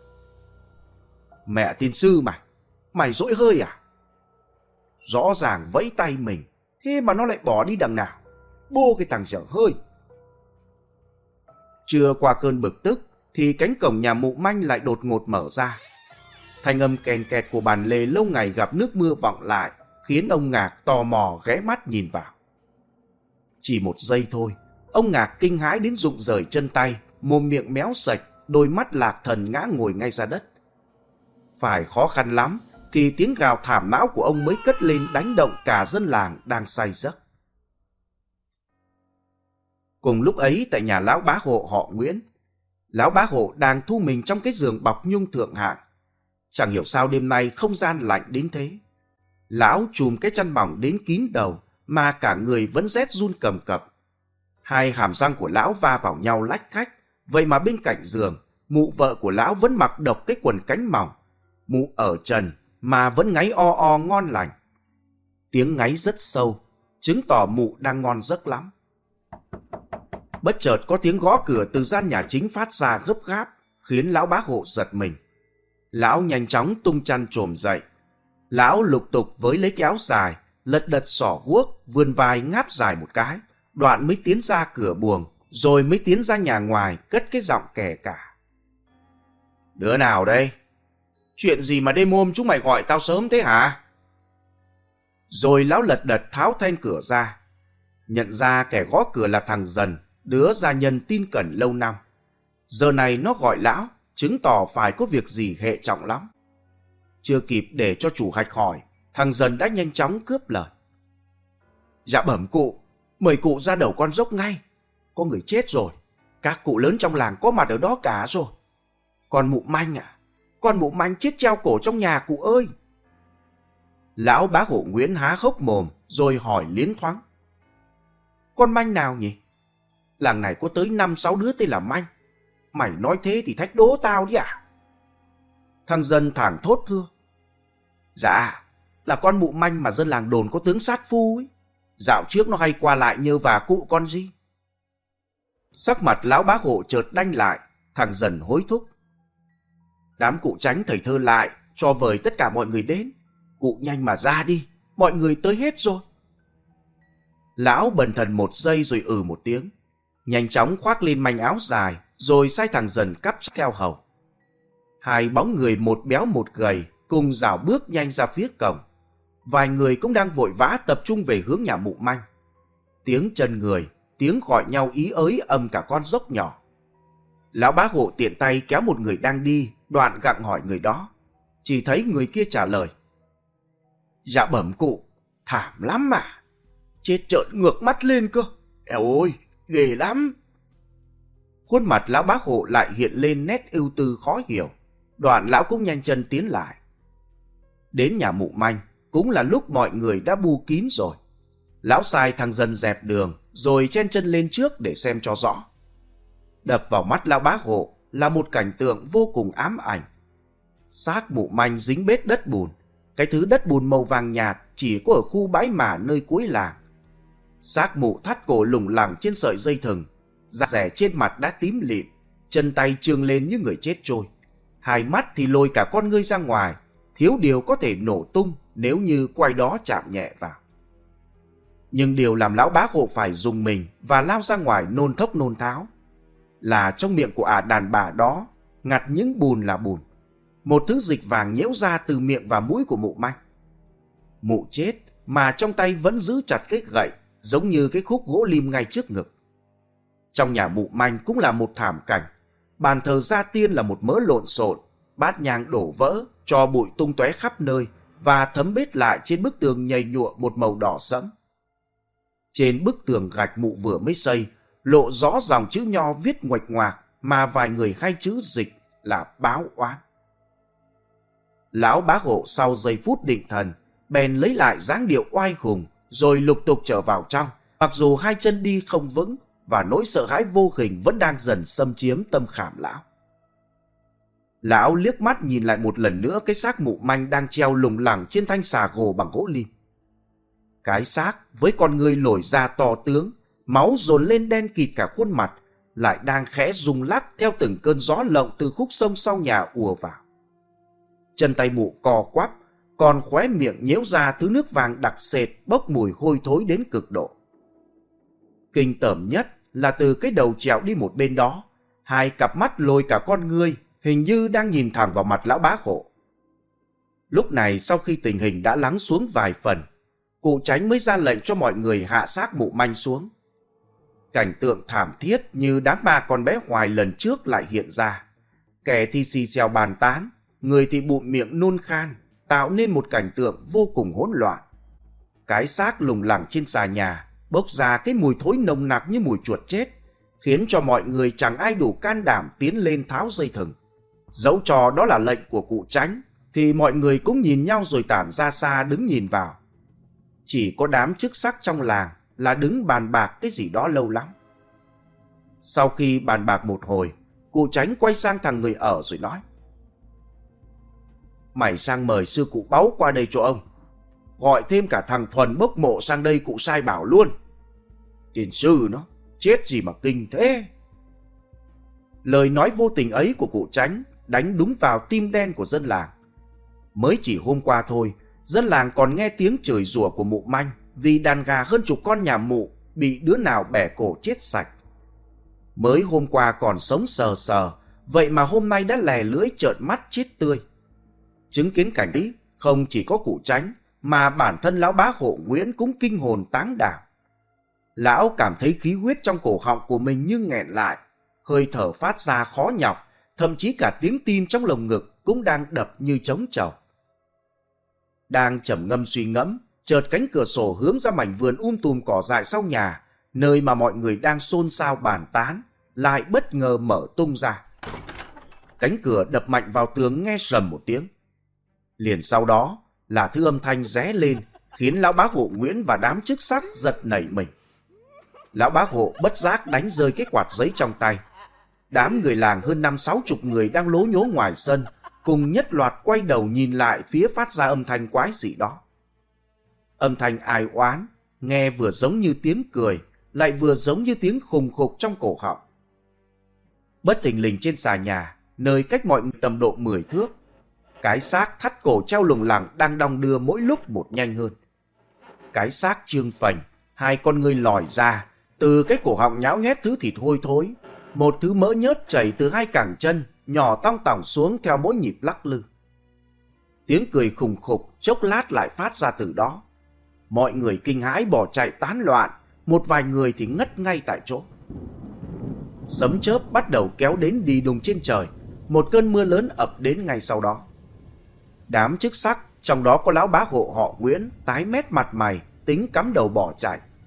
Mẹ tiên sư mày, mày dỗi hơi à? Rõ ràng vẫy tay mình, thế mà nó lại bỏ đi đằng nào? Bô cái thằng dở hơi. Chưa qua cơn bực tức thì cánh cổng nhà mụ Manh lại đột ngột mở ra. Thanh âm kèn kẹt của bàn lề lâu ngày gặp nước mưa vọng lại, khiến ông Ngạc tò mò ghé mắt nhìn vào. Chỉ một giây thôi, ông Ngạc kinh hãi đến rụng rời chân tay, mồm miệng méo sạch, đôi mắt lạc thần ngã ngồi ngay ra đất. Phải khó khăn lắm thì tiếng gào thảm não của ông mới cất lên đánh động cả dân làng đang say giấc. Cùng lúc ấy tại nhà lão bá hộ họ Nguyễn, lão bá hộ đang thu mình trong cái giường bọc nhung thượng hạng. Chẳng hiểu sao đêm nay không gian lạnh đến thế. Lão chùm cái chăn mỏng đến kín đầu mà cả người vẫn rét run cầm cập. Hai hàm răng của lão va vào nhau lách cách, vậy mà bên cạnh giường, mụ vợ của lão vẫn mặc độc cái quần cánh mỏng. Mụ ở trần mà vẫn ngáy o o ngon lành. Tiếng ngáy rất sâu, chứng tỏ mụ đang ngon giấc lắm. Bất chợt có tiếng gõ cửa từ gian nhà chính phát ra gấp gáp, khiến lão bá hộ giật mình. Lão nhanh chóng tung chăn trồm dậy. Lão lục tục với lấy cái áo dài, lật đật xỏ guốc, vươn vai ngáp dài một cái, đoạn mới tiến ra cửa buồng, rồi mới tiến ra nhà ngoài, cất cái giọng kè cả. Đứa nào đây? Chuyện gì mà đêm hôm chúng mày gọi tao sớm thế hả? Rồi lão lật đật tháo then cửa ra. Nhận ra kẻ gõ cửa là thằng Dần, đứa gia nhân tin cẩn lâu năm. Giờ này nó gọi lão, chứng tỏ phải có việc gì hệ trọng lắm. Chưa kịp để cho chủ hạch hỏi, thằng Dần đã nhanh chóng cướp lời. Dạ bẩm cụ, mời cụ ra đầu con dốc ngay. Có người chết rồi, các cụ lớn trong làng có mặt ở đó cả rồi. Con mụ Manh à, con mụ Manh chết treo cổ trong nhà cụ ơi. Lão bá hộ Nguyễn há hốc mồm rồi hỏi liến thoáng. Con Manh nào nhỉ? Làng này có tới năm sáu đứa tên là Manh. Mày nói thế thì thách đố tao đi à? Thằng Dân thẳng thốt thưa. Dạ, là con mụ Manh mà dân làng đồn có tướng sát phu ấy. Dạo trước nó hay qua lại nhờ vả cụ con gì. Sắc mặt lão bá hộ chợt đanh lại, thằng Dần hối thúc. Đám cụ tránh thầy thơ lại, cho vời tất cả mọi người đến. Cụ nhanh mà ra đi, mọi người tới hết rồi. Lão bần thần một giây rồi ừ một tiếng, nhanh chóng khoác lên manh áo dài, rồi sai thằng Dần cắp theo hầu. Hai bóng người một béo một gầy cùng rảo bước nhanh ra phía cổng. Vài người cũng đang vội vã tập trung về hướng nhà mụ Manh. Tiếng chân người, tiếng gọi nhau ý ới âm cả con dốc nhỏ. Lão bá hộ tiện tay kéo một người đang đi, đoạn gặng hỏi người đó. Chỉ thấy người kia trả lời. Dạ bẩm cụ, thảm lắm mà. chết trợn ngược mắt lên cơ. Eo ôi, ghê lắm. Khuôn mặt lão bác hộ lại hiện lên nét ưu tư khó hiểu. Đoạn lão cũng nhanh chân tiến lại. Đến nhà mụ Manh cũng là lúc mọi người đã bu kín rồi. Lão sai thằng Dân dẹp đường rồi chen chân lên trước để xem cho rõ. Đập vào mắt lão bác hộ là một cảnh tượng vô cùng ám ảnh. Xác mụ Manh dính bết đất bùn. Cái thứ đất bùn màu vàng nhạt chỉ có ở khu bãi mả nơi cuối làng. Xác mụ thắt cổ lủng lẳng trên sợi dây thừng, da rẻ trên mặt đã tím lịm, chân tay trương lên như người chết trôi. Hai mắt thì lôi cả con ngươi ra ngoài, thiếu điều có thể nổ tung nếu như quay đó chạm nhẹ vào. Nhưng điều làm lão bác hộ phải dùng mình và lao ra ngoài nôn thốc nôn tháo là trong miệng của ả đàn bà đó ngặt những bùn là bùn. Một thứ dịch vàng nhễu ra từ miệng và mũi của mụ Manh. Mụ chết mà trong tay vẫn giữ chặt cái gậy, giống như cái khúc gỗ lim ngay trước ngực. Trong nhà mụ Manh cũng là một thảm cảnh. Bàn thờ gia tiên là một mớ lộn xộn, bát nhang đổ vỡ, tro bụi tung tóe khắp nơi và thấm bết lại trên bức tường nhầy nhụa một màu đỏ sẫm. Trên bức tường gạch mụ vừa mới xây, lộ rõ dòng chữ nho viết nguệch ngoạc mà vài người hay chữ dịch là báo oán. Lão bác hộ sau giây phút định thần bèn lấy lại dáng điệu oai hùng rồi lục tục trở vào trong, mặc dù hai chân đi không vững và nỗi sợ hãi vô hình vẫn đang dần xâm chiếm tâm khảm lão. Lão liếc mắt nhìn lại một lần nữa cái xác mụ Manh đang treo lủng lẳng trên thanh xà gồ bằng gỗ lim. Cái xác với con người lồi ra to tướng, máu dồn lên đen kịt cả khuôn mặt, lại đang khẽ rung lắc theo từng cơn gió lộng từ khúc sông sau nhà ùa vào. Chân tay mụ co quắp, còn khóe miệng nhễu ra thứ nước vàng đặc sệt bốc mùi hôi thối đến cực độ. Kinh tởm nhất là từ cái đầu trèo đi một bên đó, hai cặp mắt lôi cả con ngươi hình như đang nhìn thẳng vào mặt lão bác hộ. Lúc này sau khi tình hình đã lắng xuống vài phần, cụ Chánh mới ra lệnh cho mọi người hạ xác mụ Manh xuống. Cảnh tượng thảm thiết như đám ba con bé Hoài lần trước lại hiện ra. Kẻ thì xì xèo bàn tán, người thì bụm miệng nôn khan, tạo nên một cảnh tượng vô cùng hỗn loạn. Cái xác lủng lẳng trên xà nhà bốc ra cái mùi thối nồng nặc như mùi chuột chết, khiến cho mọi người chẳng ai đủ can đảm tiến lên tháo dây thừng. Dẫu cho đó là lệnh của cụ Chánh, thì mọi người cũng nhìn nhau rồi tản ra xa đứng nhìn vào. Chỉ có đám chức sắc trong làng là đứng bàn bạc cái gì đó lâu lắm. Sau khi bàn bạc một hồi, cụ Chánh quay sang thằng người ở rồi nói: Mày sang mời sư cụ Báu qua đây cho ông. Gọi thêm cả thằng Thuần bốc mộ sang đây cụ sai bảo luôn. Tiền sư nó, chết gì mà kinh thế. Lời nói vô tình ấy của cụ Chánh đánh đúng vào tim đen của dân làng. Mới chỉ hôm qua thôi, dân làng còn nghe tiếng chửi rủa của mụ Manh vì đàn gà hơn chục con nhà mụ bị đứa nào bẻ cổ chết sạch. Mới hôm qua còn sống sờ sờ, vậy mà hôm nay đã lè lưỡi trợn mắt chết tươi. Chứng kiến cảnh ấy, không chỉ có cụ Chánh mà bản thân lão bá hộ Nguyễn cũng kinh hồn táng đảm. Lão cảm thấy khí huyết trong cổ họng của mình như nghẹn lại, hơi thở phát ra khó nhọc, thậm chí cả tiếng tim trong lồng ngực cũng đang đập như trống trầu. Đang trầm ngâm suy ngẫm, chợt cánh cửa sổ hướng ra mảnh vườn um tùm cỏ dại sau nhà, nơi mà mọi người đang xôn xao bàn tán, lại bất ngờ mở tung ra. Cánh cửa đập mạnh vào tường nghe rầm một tiếng. Liền sau đó là thứ âm thanh ré lên, khiến lão bá hộ Nguyễn và đám chức sắc giật nảy mình. Lão bá hộ bất giác đánh rơi cái quạt giấy trong tay. Đám người làng hơn năm sáu chục người đang lố nhố ngoài sân, cùng nhất loạt quay đầu nhìn lại phía phát ra âm thanh quái dị đó. Âm thanh ai oán, nghe vừa giống như tiếng cười, lại vừa giống như tiếng khùng khục trong cổ họng. Bất thình lình trên xà nhà, nơi cách mọi người tầm độ mười thước, cái xác thắt cổ treo lủng lẳng đang đong đưa mỗi lúc một nhanh hơn. Cái xác trương phành, hai con ngươi lòi ra, từ cái cổ họng nhão nhét thứ thịt hôi thối, một thứ mỡ nhớt chảy từ hai cẳng chân, nhỏ tong tỏng xuống theo mỗi nhịp lắc lư. Tiếng cười khùng khục chốc lát lại phát ra từ đó. Mọi người kinh hãi bỏ chạy tán loạn, một vài người thì ngất ngay tại chỗ. Sấm chớp bắt đầu kéo đến đi đùng trên trời, một cơn mưa lớn ập đến ngay sau đó. Đám chức sắc, trong đó có lão bá hộ họ Nguyễn, tái mét mặt mày, tính cắm đầu bỏ chạy.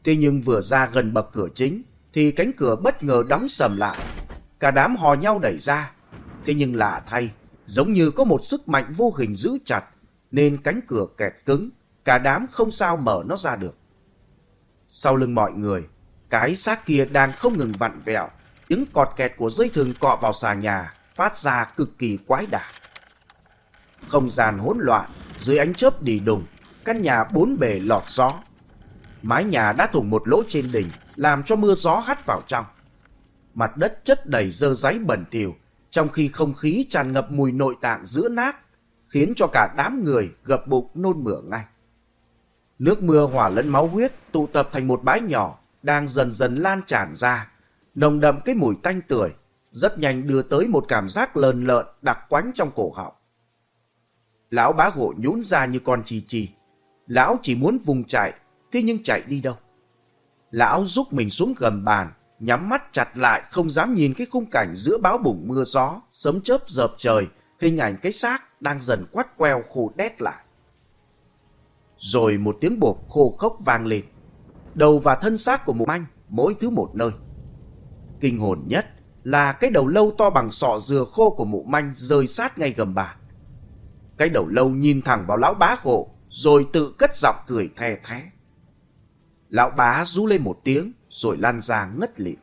Thế nhưng vừa ra gần bậc cửa chính thì cánh cửa bất ngờ đóng sầm lại. Cả đám hò nhau đẩy ra. Thế nhưng lạ thay, giống như có một sức mạnh vô hình giữ chặt, nên cánh cửa kẹt cứng, cả đám không sao mở nó ra được. Sau lưng mọi người, cái xác kia đang không ngừng vặn vẹo, tiếng cọt kẹt của dây thừng cọ vào xà nhà phát ra cực kỳ quái đản. Không gian hỗn loạn, dưới ánh chớp đì đùng, căn nhà bốn bề lọt gió. Mái nhà đã thủng một lỗ trên đỉnh, làm cho mưa gió hắt vào trong. Mặt đất chất đầy dơ dáy bẩn thỉu, trong khi không khí tràn ngập mùi nội tạng giữa nát, khiến cho cả đám người gập bụng nôn mửa ngay. Nước mưa hòa lẫn máu huyết tụ tập thành một bãi nhỏ, đang dần dần lan tràn ra, nồng đậm cái mùi tanh tưởi, rất nhanh đưa tới một cảm giác lờn lợn đặc quánh trong cổ họng. Lão Bá Hộ nhún ra như con chi chi. Lão chỉ muốn vùng chạy, thế nhưng chạy đi đâu? Lão rúc mình xuống gầm bàn, nhắm mắt chặt lại không dám nhìn cái khung cảnh giữa bão bùng mưa gió, sấm chớp dợp trời, hình ảnh cái xác đang dần quắt queo khô đét lại. Rồi một tiếng bộp khô khốc vang lên. Đầu và thân xác của Mụ Manh mỗi thứ một nơi. Kinh hồn nhất là cái đầu lâu to bằng sọ dừa khô của Mụ Manh rơi sát ngay gầm bàn. Cái đầu lâu nhìn thẳng vào Lão Bá Hộ, rồi tự cất giọng cười the thé. Lão Bá rú lên một tiếng, rồi lăn ra ngất lịm.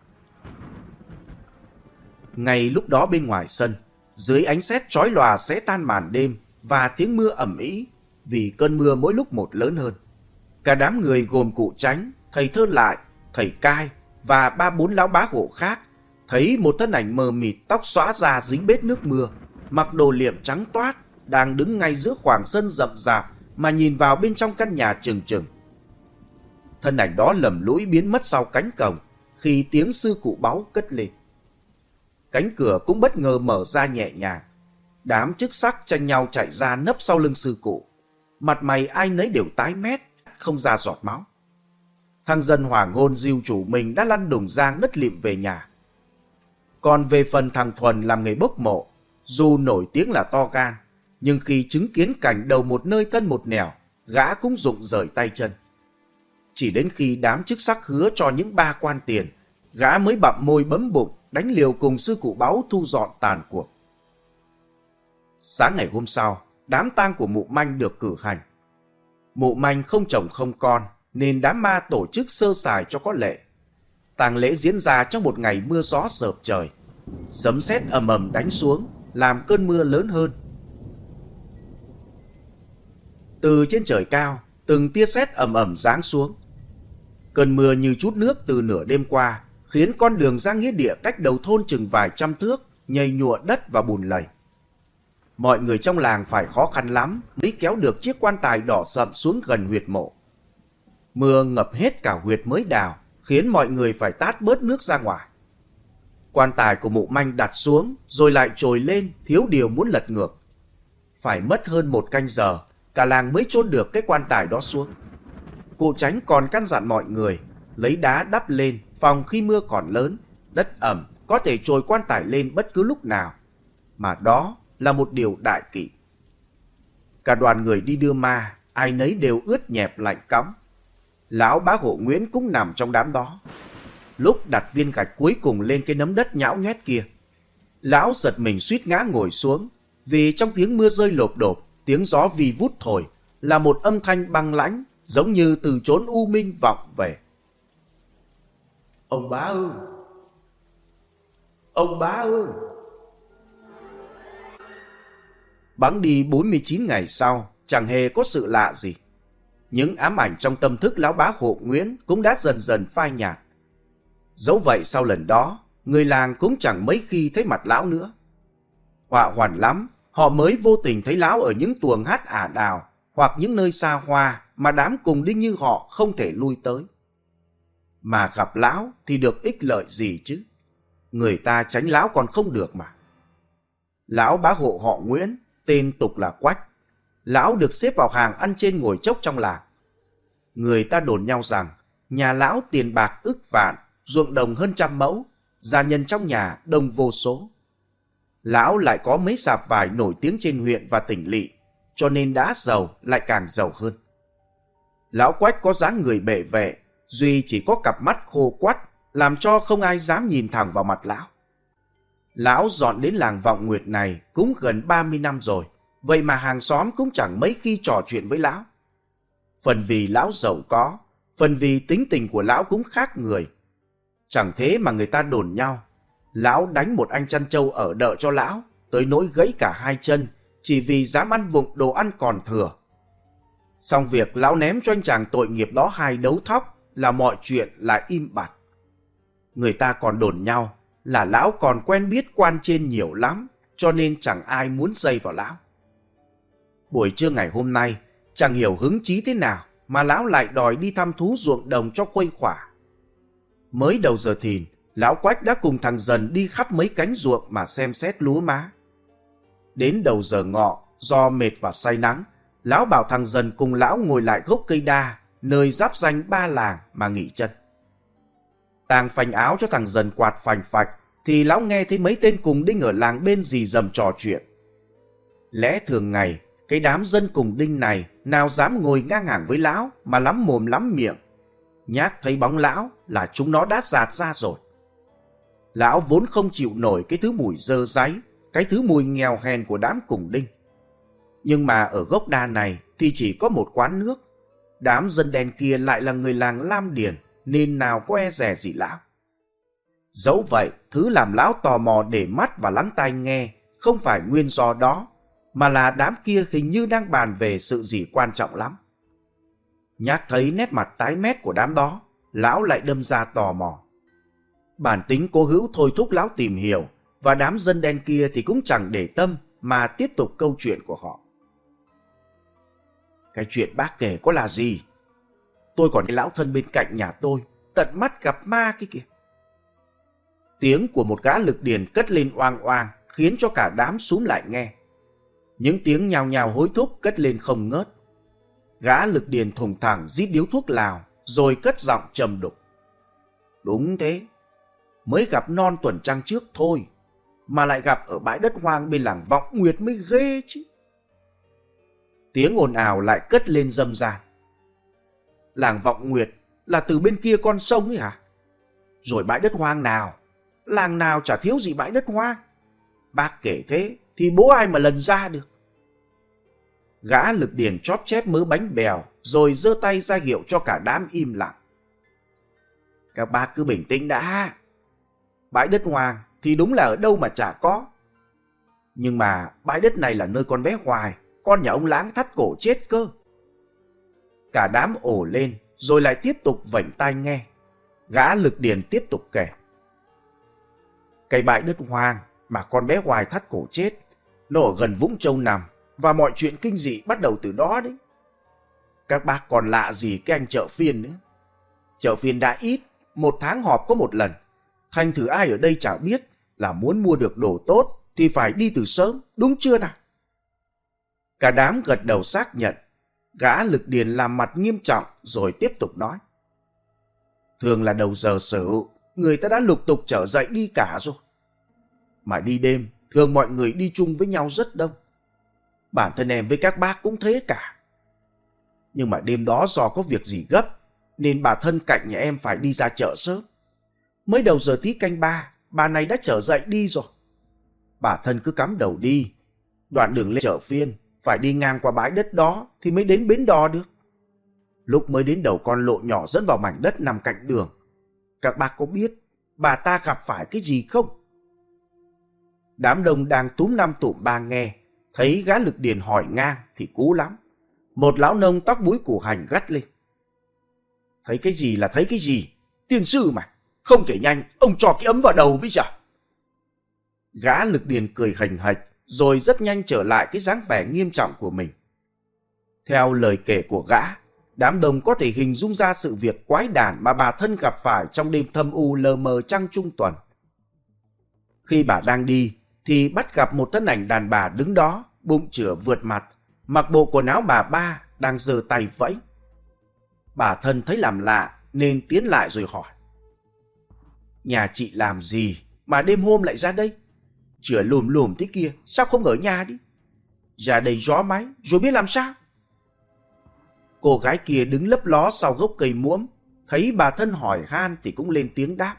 Ngay lúc đó bên ngoài sân, dưới ánh sét chói lòa xé tan màn đêm và tiếng mưa ầm ĩ, vì cơn mưa mỗi lúc một lớn hơn, cả đám người gồm cụ Chánh, thầy Thơ Lại, thầy Cai và ba bốn lão bá hộ khác thấy một thân ảnh mờ mịt, tóc xõa ra dính bết nước mưa, mặc đồ liệm trắng toát, đang đứng ngay giữa khoảng sân rậm rạp mà nhìn vào bên trong căn nhà chừng chừng. Thân ảnh đó lầm lũi biến mất sau cánh cổng khi tiếng sư cụ Báu cất lên. Cánh cửa cũng bất ngờ mở ra nhẹ nhàng. Đám chức sắc tranh nhau chạy ra nấp sau lưng sư cụ. Mặt mày ai nấy đều tái mét, không ra giọt máu. Thằng dân Hoàng Ngôn diêu chủ mình đã lăn đùng ra ngất lịm về nhà. Còn về phần thằng Thuần làm nghề bốc mộ, dù nổi tiếng là to gan, nhưng khi chứng kiến cảnh đầu một nơi thân một nẻo, gã cũng rụng rời tay chân. Chỉ đến khi đám chức sắc hứa cho những ba quan tiền, gã mới bặm môi bấm bụng đánh liều cùng sư cụ Báu thu dọn tàn cuộc. Sáng ngày hôm sau, đám tang của Mụ Manh được cử hành. Mụ Manh không chồng không con, nên đám ma tổ chức sơ sài cho có lệ. Tang lễ diễn ra trong một ngày mưa gió sợp trời. Sấm sét ầm ầm đánh xuống, làm cơn mưa lớn hơn. Từ trên trời cao, từng tia sét ầm ầm giáng xuống. Cơn mưa như chút nước từ nửa đêm qua, khiến con đường ra nghĩa địa cách đầu thôn chừng vài trăm thước nhầy nhụa đất và bùn lầy. Mọi người trong làng phải khó khăn lắm mới kéo được chiếc quan tài đỏ sậm xuống gần huyệt mộ. Mưa ngập hết cả huyệt mới đào, khiến mọi người phải tát bớt nước ra ngoài. Quan tài của Mụ Manh đặt xuống, rồi lại trồi lên, thiếu điều muốn lật ngược. Phải mất hơn một canh giờ, cả làng mới chôn được cái quan tài đó xuống. Cụ Chánh còn căn dặn mọi người lấy đá đắp lên, phòng khi mưa còn lớn, đất ẩm có thể trồi quan tài lên bất cứ lúc nào, mà đó là một điều đại kỵ. Cả đoàn người đi đưa ma, ai nấy đều ướt nhẹp lạnh cóng. Lão Bá Hộ Nguyễn cũng nằm trong đám đó. Lúc đặt viên gạch cuối cùng lên cái nấm đất nhão nhoét kia, lão giật mình suýt ngã ngồi xuống, vì trong tiếng mưa rơi lộp độp, tiếng gió vi vút thổi là một âm thanh băng lãnh, giống như từ chốn u minh vọng về. Ông Bá ơi! Ông Bá ơi! Bẵng đi bốn mươi chín ngày sau, chẳng hề có sự lạ gì. Những ám ảnh trong tâm thức lão Bá Hộ Nguyễn cũng đã dần dần phai nhạt. Dẫu vậy sau lần đó, người làng cũng chẳng mấy khi thấy mặt lão nữa. Họa hoàn lắm, họ mới vô tình thấy lão ở những tuồng hát ả đào hoặc những nơi xa hoa mà đám cùng đinh như họ không thể lui tới. Mà gặp lão thì được ích lợi gì chứ? Người ta tránh lão còn không được mà. Lão Bá Hộ họ Nguyễn, tên tục là Quách. Lão được xếp vào hàng ăn trên ngồi chốc trong làng. Người ta đồn nhau rằng nhà lão tiền bạc ức vạn, ruộng đồng hơn trăm mẫu, gia nhân trong nhà đông vô số. Lão lại có mấy sạp vải nổi tiếng trên huyện và tỉnh lỵ, cho nên đã giàu lại càng giàu hơn. Lão Quách có dáng người bệ vệ, duy chỉ có cặp mắt khô quắt, làm cho không ai dám nhìn thẳng vào mặt lão. Lão dọn đến làng Vọng Nguyệt này cũng gần ba mươi năm rồi, vậy mà hàng xóm cũng chẳng mấy khi trò chuyện với lão. Phần vì lão giàu có, phần vì tính tình của lão cũng khác người. Chẳng thế mà người ta đồn nhau, lão đánh một anh chăn trâu ở đợ cho lão, tới nỗi gãy cả hai chân, chỉ vì dám ăn vụng đồ ăn còn thừa. Xong việc lão ném cho anh chàng tội nghiệp đó hai đấu thóc là mọi chuyện lại im bặt. Người ta còn đồn nhau là lão còn quen biết quan trên nhiều lắm, cho nên chẳng ai muốn dây vào lão. Buổi trưa ngày hôm nay, chẳng hiểu hứng chí thế nào mà lão lại đòi đi thăm thú ruộng đồng cho khuây khỏa. Mới đầu giờ thìn, lão Quách đã cùng thằng Dần đi khắp mấy cánh ruộng mà xem xét lúa má. Đến đầu giờ ngọ, do mệt và say nắng, lão bảo thằng Dần cùng lão ngồi lại gốc cây đa, nơi giáp ranh ba làng mà nghỉ chân. Đang phanh áo cho thằng Dần quạt phành phạch, thì lão nghe thấy mấy tên cùng đinh ở làng bên rì rầm trò chuyện. Lẽ thường ngày, cái đám dân cùng đinh này nào dám ngồi ngang hàng với lão mà lắm mồm lắm miệng. Nhác thấy bóng lão là chúng nó đã dạt ra rồi. Lão vốn không chịu nổi cái thứ mùi dơ dáy, cái thứ mùi nghèo hèn của đám cùng đinh. Nhưng mà ở gốc đa này thì chỉ có một quán nước. Đám dân đen kia lại là người làng Lam Điền, nên nào có e dè gì lão. Dẫu vậy, thứ làm lão tò mò để mắt và lắng tai nghe không phải nguyên do đó, mà là đám kia hình như đang bàn về sự gì quan trọng lắm. Nhác thấy nét mặt tái mét của đám đó, lão lại đâm ra tò mò. Bản tính cố hữu thôi thúc lão tìm hiểu, và đám dân đen kia thì cũng chẳng để tâm mà tiếp tục câu chuyện của họ. Cái chuyện bác kể có là gì? Tôi còn thấy lão thân bên cạnh nhà tôi tận mắt gặp ma cái kìa. Tiếng của một gã lực điền cất lên oang oang, khiến cho cả đám xúm lại nghe. Những tiếng nhào nhào hối thúc cất lên không ngớt. Gã lực điền thùng thẳng rít điếu thuốc lào, rồi cất giọng trầm đục. Đúng thế, mới gặp non tuần trăng trước thôi, mà lại gặp ở bãi đất hoang bên làng Vọng Nguyệt mới ghê chứ. Tiếng ồn ào lại cất lên râm ran. Làng Vọng Nguyệt là từ bên kia con sông ấy hả? Rồi bãi đất hoang nào? Làng nào chả thiếu gì bãi đất hoang. Bác kể thế thì bố ai mà lần ra được. Gã lực điền chóp chép mớ bánh bèo, rồi giơ tay ra hiệu cho cả đám im lặng. Các bác cứ bình tĩnh đã. Bãi đất hoang thì đúng là ở đâu mà chả có. Nhưng mà bãi đất này là nơi con bé Hoài, con nhà ông Láng thắt cổ chết cơ. Cả đám ồ lên, rồi lại tiếp tục vảnh tai nghe. Gã lực điền tiếp tục kể. Cái bãi đất hoang mà con bé Hoài thắt cổ chết, nó ở gần Vũng Châu nằm, và mọi chuyện kinh dị bắt đầu từ đó đấy. Các bác còn lạ gì cái anh chợ phiên nữa. Chợ phiên đã ít, một tháng họp có một lần. Thành thử ai ở đây chả biết là muốn mua được đồ tốt thì phải đi từ sớm, đúng chưa nào? Cả đám gật đầu xác nhận. Gã lực điền làm mặt nghiêm trọng rồi tiếp tục nói. Thường là đầu giờ sửu, người ta đã lục tục trở dậy đi cả rồi. Mà đi đêm, thường mọi người đi chung với nhau rất đông. Bản thân em với các bác cũng thế cả. Nhưng mà đêm đó do có việc gì gấp, nên bà thân cạnh nhà em phải đi ra chợ sớm. Mới đầu giờ tí canh ba, bà này đã trở dậy đi rồi. Bà thân cứ cắm đầu đi. Đoạn đường lên chợ phiên, phải đi ngang qua bãi đất đó thì mới đến bến đò được. Lúc mới đến đầu con lộ nhỏ dẫn vào mảnh đất nằm cạnh đường, các bác có biết bà ta gặp phải cái gì không? Đám đông đang túm năm tụm ba nghe, thấy gã lực điền hỏi ngang thì cú lắm. Một lão nông tóc búi củ hành gắt lên. Thấy cái gì là thấy cái gì? Tiên sư mà, không kể nhanh, ông cho cái ấm vào đầu bây giờ. Gã lực điền cười khành hạch, rồi rất nhanh trở lại cái dáng vẻ nghiêm trọng của mình. Theo lời kể của gã, đám đông có thể hình dung ra sự việc quái đản mà bà thân gặp phải trong đêm thâm u lờ mờ trăng trung tuần. Khi bà đang đi, thì bắt gặp một thân ảnh đàn bà đứng đó, bụng chửa vượt mặt, mặc bộ quần áo bà ba, đang giơ tay vẫy. Bà thân thấy làm lạ nên tiến lại rồi hỏi. Nhà chị làm gì mà đêm hôm lại ra đây? Chửa lùm lùm thế kia, sao không ở nhà đi? Ra đây gió máy, rồi biết làm sao? Cô gái kia đứng lấp ló sau gốc cây muỗng, thấy bà Thân hỏi han thì cũng lên tiếng đáp.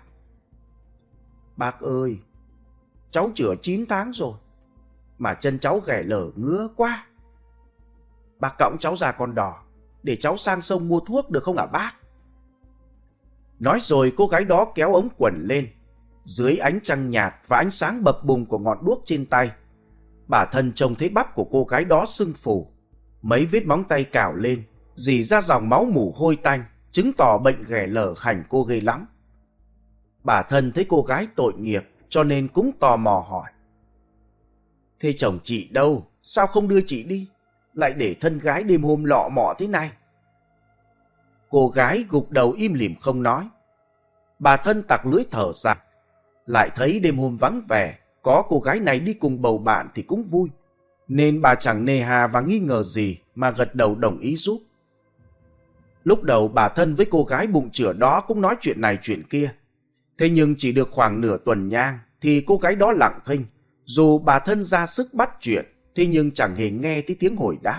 Bác ơi, cháu chữa chín tháng rồi, mà chân cháu ghẻ lở ngứa quá. Bác cõng cháu ra Con Đò, để cháu sang sông mua thuốc được không hả bác? Nói rồi cô gái đó kéo ống quần lên. Dưới ánh trăng nhạt và ánh sáng bập bùng của ngọn đuốc trên tay, bà Thân trông thấy bắp của cô gái đó sưng phù, mấy vết móng tay cào lên, rỉ ra dòng máu mủ hôi tanh, chứng tỏ bệnh ghẻ lở hành cô ghê lắm. Bà Thân thấy cô gái tội nghiệp cho nên cũng tò mò hỏi. Thế chồng chị đâu? Sao không đưa chị đi? Lại để thân gái đêm hôm lọ mọ thế này. Cô gái gục đầu im lìm không nói. Bà Thân tặc lưỡi thở dài. Lại thấy đêm hôm vắng vẻ, có cô gái này đi cùng bầu bạn thì cũng vui, nên bà chẳng nề hà và nghi ngờ gì mà gật đầu đồng ý giúp. Lúc đầu bà Thân với cô gái bụng chửa đó cũng nói chuyện này chuyện kia. Thế nhưng chỉ được khoảng nửa tuần nhang thì cô gái đó lặng thinh. Dù bà Thân ra sức bắt chuyện, thế nhưng chẳng hề nghe thấy tiếng hồi đáp.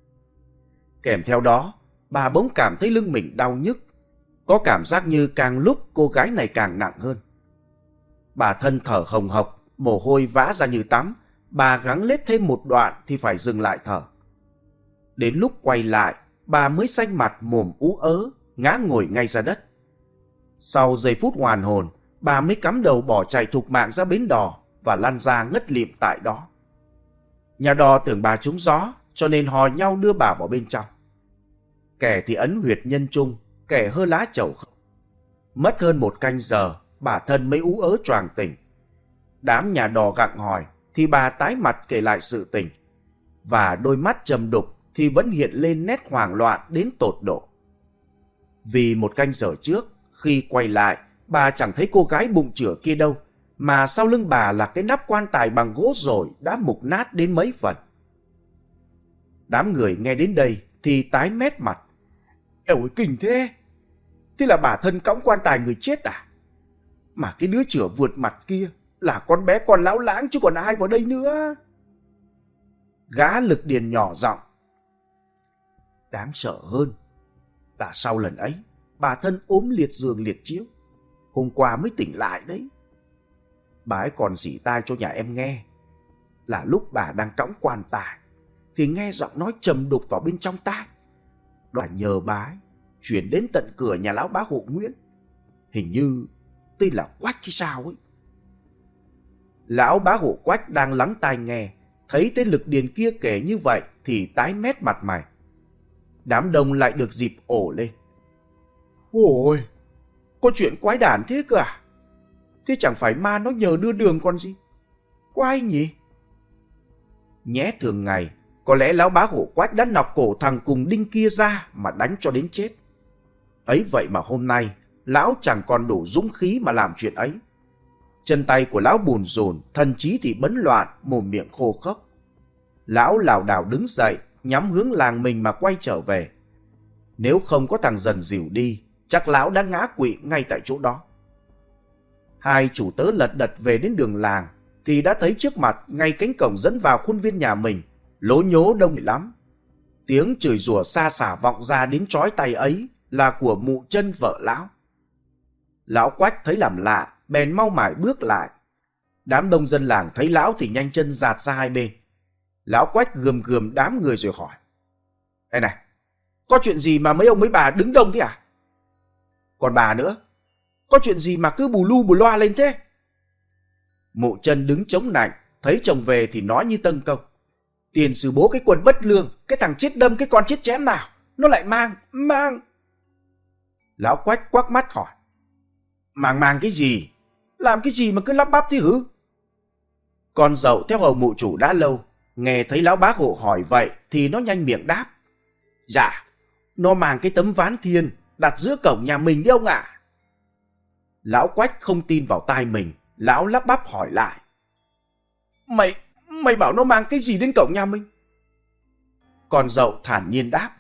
Kèm theo đó, bà bỗng cảm thấy lưng mình đau nhức. Có cảm giác như càng lúc cô gái này càng nặng hơn. Bà Thân thở hồng hộc, mồ hôi vã ra như tắm. Bà gắng lết thêm một đoạn thì phải dừng lại thở. Đến lúc quay lại, bà mới xanh mặt mồm ú ớ, ngã ngồi ngay ra đất. Sau giây phút hoàn hồn, bà mới cắm đầu bỏ chạy thục mạng ra bến đò và lăn ra ngất lịm tại đó. Nhà đò tưởng bà trúng gió, cho nên hò nhau đưa bà vào bên trong. Kẻ thì ấn huyệt nhân trung, kẻ hơ lá chầu không. Mất hơn một canh giờ, bà Thân mới ú ớ choàng tỉnh. Đám nhà đò gặng hỏi thì bà tái mặt kể lại sự tình, và đôi mắt trầm đục thì vẫn hiện lên nét hoảng loạn đến tột độ. Vì một canh giờ trước, khi quay lại, bà chẳng thấy cô gái bụng chửa kia đâu, mà sau lưng bà là cái nắp quan tài bằng gỗ rồi đã mục nát đến mấy phần. Đám người nghe đến đây thì tái mét mặt. Ôi kinh thế! Thế là bà Thân cõng quan tài người chết à? Mà cái đứa chửa vượt mặt kia là con bé con lão lãng chứ còn ai vào đây nữa. Gã Lực Điền nhỏ giọng. Đáng sợ hơn là sau lần ấy, bà Thân ốm liệt giường liệt chiếu. Hôm qua mới tỉnh lại đấy. Bà ấy còn rỉ tai cho nhà em nghe là lúc bà đang cõng quan tài thì nghe giọng nói trầm đục vào bên trong tai. Đó là nhờ bà ấy chuyển đến tận cửa nhà lão bá hộ Nguyễn. Hình như tên là Quách hay sao ấy. Lão bá hộ Quách đang lắng tai nghe, thấy tên Lực Điền kia kể như vậy thì tái mét mặt mày. Đám đông lại được dịp ổ lên. Ôi, có chuyện quái đản thế cơ à? Thế chẳng phải ma nó nhờ đưa đường còn gì? Quái nhỉ? Nhé thường ngày, có lẽ lão bá hộ Quách đã nọc cổ thằng cùng đinh kia ra mà đánh cho đến chết. Ấy vậy mà hôm nay, lão chẳng còn đủ dũng khí mà làm chuyện ấy. Chân tay của lão bùn rùn, thần trí thì bấn loạn, mồm miệng khô khốc. Lão lảo đảo đứng dậy, nhắm hướng làng mình mà quay trở về. Nếu không có thằng Dần dìu đi, chắc lão đã ngã quỵ ngay tại chỗ đó. Hai chủ tớ lật đật về đến đường làng thì đã thấy trước mặt ngay cánh cổng dẫn vào khuôn viên nhà mình lố nhố đông lắm. Tiếng chửi rủa xa xả vọng ra đến chói tai ấy là của mụ Chân vợ lão. Lão Quách thấy làm lạ, bèn mau mải bước lại. Đám đông dân làng thấy lão thì nhanh chân dạt ra hai bên. Lão Quách gườm gườm đám người rồi hỏi. Đây này, có chuyện gì mà mấy ông mấy bà đứng đông thế à? Còn bà nữa, có chuyện gì mà cứ bù lu bù loa lên thế? Mụ Chân đứng chống nạnh, thấy chồng về thì nói như tân công. Tiền sư bố cái quần bất lương, cái thằng chết đâm cái con chết chém nào, nó lại mang, mang. Lão Quách quắc mắt hỏi. Mang mang cái gì? Làm cái gì mà cứ lắp bắp thế hứ? Con dậu theo hầu mụ chủ đã lâu, nghe thấy lão bá hộ hỏi vậy thì nó nhanh miệng đáp. Dạ, nó mang cái tấm ván thiên đặt giữa cổng nhà mình đi ông ạ. À? Lão Quách không tin vào tai mình, lão lắp bắp hỏi lại. Mày, mày bảo nó mang cái gì đến cổng nhà mình? Con dậu thản nhiên đáp.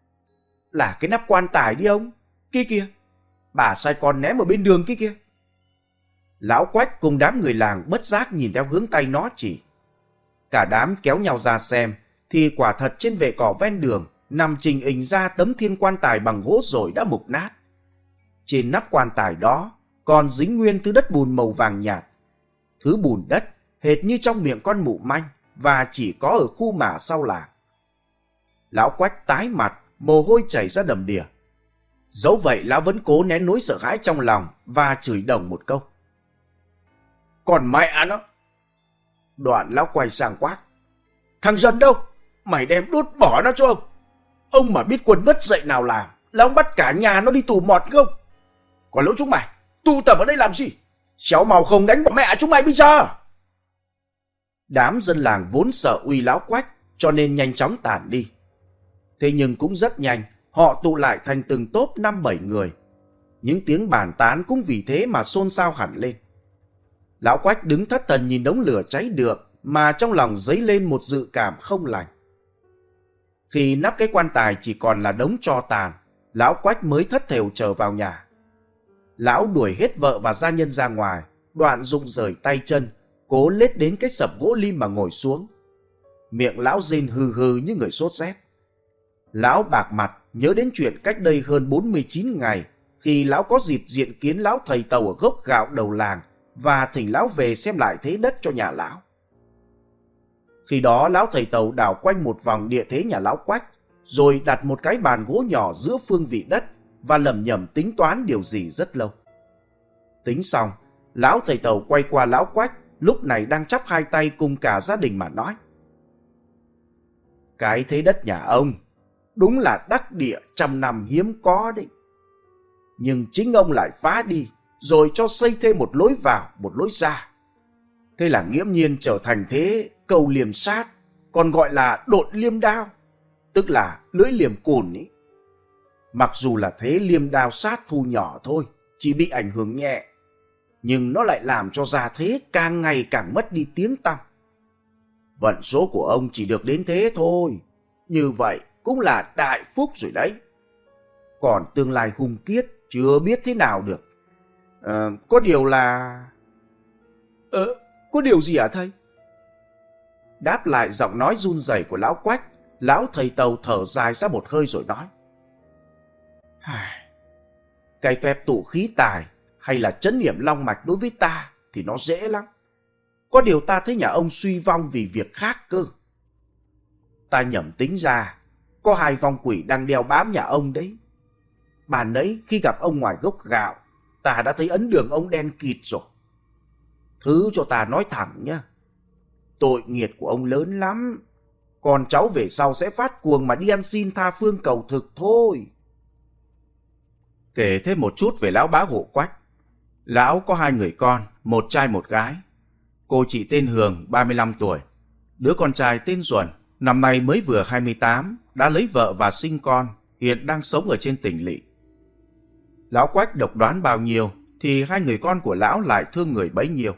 Là cái nắp quan tài đi ông, kia kìa. Bà sai con ném ở bên đường kia kìa. Lão Quách cùng đám người làng bất giác nhìn theo hướng tay nó chỉ. Cả đám kéo nhau ra xem, thì quả thật trên vệ cỏ ven đường nằm trình hình ra tấm thiên quan tài bằng gỗ rồi đã mục nát. Trên nắp quan tài đó còn dính nguyên thứ đất bùn màu vàng nhạt. Thứ bùn đất hệt như trong miệng con mụ manh và chỉ có ở khu mả sau làng. Lão Quách tái mặt, mồ hôi chảy ra đầm đìa. Dẫu vậy lão vẫn cố nén nỗi sợ hãi trong lòng và chửi đồng một câu: "Còn mẹ nó!" Đoạn lão quay sang quát: "Thằng Dần đâu? Mày đem đốt bỏ nó cho ông. Ông mà biết quân mất dậy nào làm, là ông bắt cả nhà nó đi tù mọt không? Còn lũ chúng mày, tụ tập ở đây làm gì? Xéo màu không đánh bỏ mẹ chúng mày bây giờ!" Đám dân làng vốn sợ uy lão Quách, cho nên nhanh chóng tản đi. Thế nhưng cũng rất nhanh, họ tụ lại thành từng tốp năm bảy người. Những tiếng bàn tán cũng vì thế mà xôn xao hẳn lên. Lão Quách đứng thất thần nhìn đống lửa cháy được mà trong lòng dấy lên một dự cảm không lành. Khi nắp cái quan tài chỉ còn là đống tro tàn, lão Quách mới thất thểu trở vào nhà. Lão đuổi hết vợ và gia nhân ra ngoài, đoạn rụng rời tay chân, cố lết đến cái sập gỗ lim mà ngồi xuống. Miệng lão rên hừ hừ như người sốt rét. Lão bạc mặt nhớ đến chuyện cách đây hơn bốn mươi chín ngày, khi lão có dịp diện kiến lão thầy tàu ở gốc gạo đầu làng và thỉnh lão về xem lại thế đất cho nhà lão. Khi đó lão thầy tàu đào quanh một vòng địa thế nhà lão Quách, rồi đặt một cái bàn gỗ nhỏ giữa phương vị đất và lẩm nhẩm tính toán điều gì rất lâu. Tính xong, lão thầy tàu quay qua lão Quách, lúc này đang chắp hai tay cùng cả gia đình mà nói: "Cái thế đất nhà ông đúng là đắc địa trăm năm hiếm có đấy. Nhưng chính ông lại phá đi, rồi cho xây thêm một lối vào, một lối ra. Thế là nghiễm nhiên trở thành thế cầu liềm sát, còn gọi là độn liêm đao, tức là lưỡi liềm cùn ý. Mặc dù là thế liêm đao sát thu nhỏ thôi, chỉ bị ảnh hưởng nhẹ, nhưng nó lại làm cho gia thế càng ngày càng mất đi tiếng tăm. Vận số của ông chỉ được đến thế thôi, như vậy cũng là đại phúc rồi đấy. Còn tương lai hung kiết chưa biết thế nào được. À, có điều là... Ờ, có điều gì hả thầy?" Đáp lại giọng nói run rẩy của lão Quách, lão thầy tàu thở dài ra một hơi rồi nói: "Cái phép tụ khí tài hay là trấn yểm long mạch đối với ta thì nó dễ lắm. Có điều ta thấy nhà ông suy vong vì việc khác cơ. Ta nhẩm tính ra, có hai vong quỷ đang đeo bám nhà ông đấy. Bà nấy khi gặp ông ngoài gốc gạo, ta đã thấy ấn đường ông đen kịt rồi. Thứ cho ta nói thẳng nhá, tội nghiệt của ông lớn lắm. Con cháu về sau sẽ phát cuồng mà đi ăn xin tha phương cầu thực thôi." Kể thêm một chút về lão bá hộ Quách. Lão có hai người con, một trai một gái. Cô chị tên Hường, ba mươi lăm tuổi. Đứa con trai tên Duẩn, năm nay mới vừa hai mươi tám, đã lấy vợ và sinh con, hiện đang sống ở trên tỉnh lỵ. Lão Quách độc đoán bao nhiêu, thì hai người con của lão lại thương người bấy nhiêu.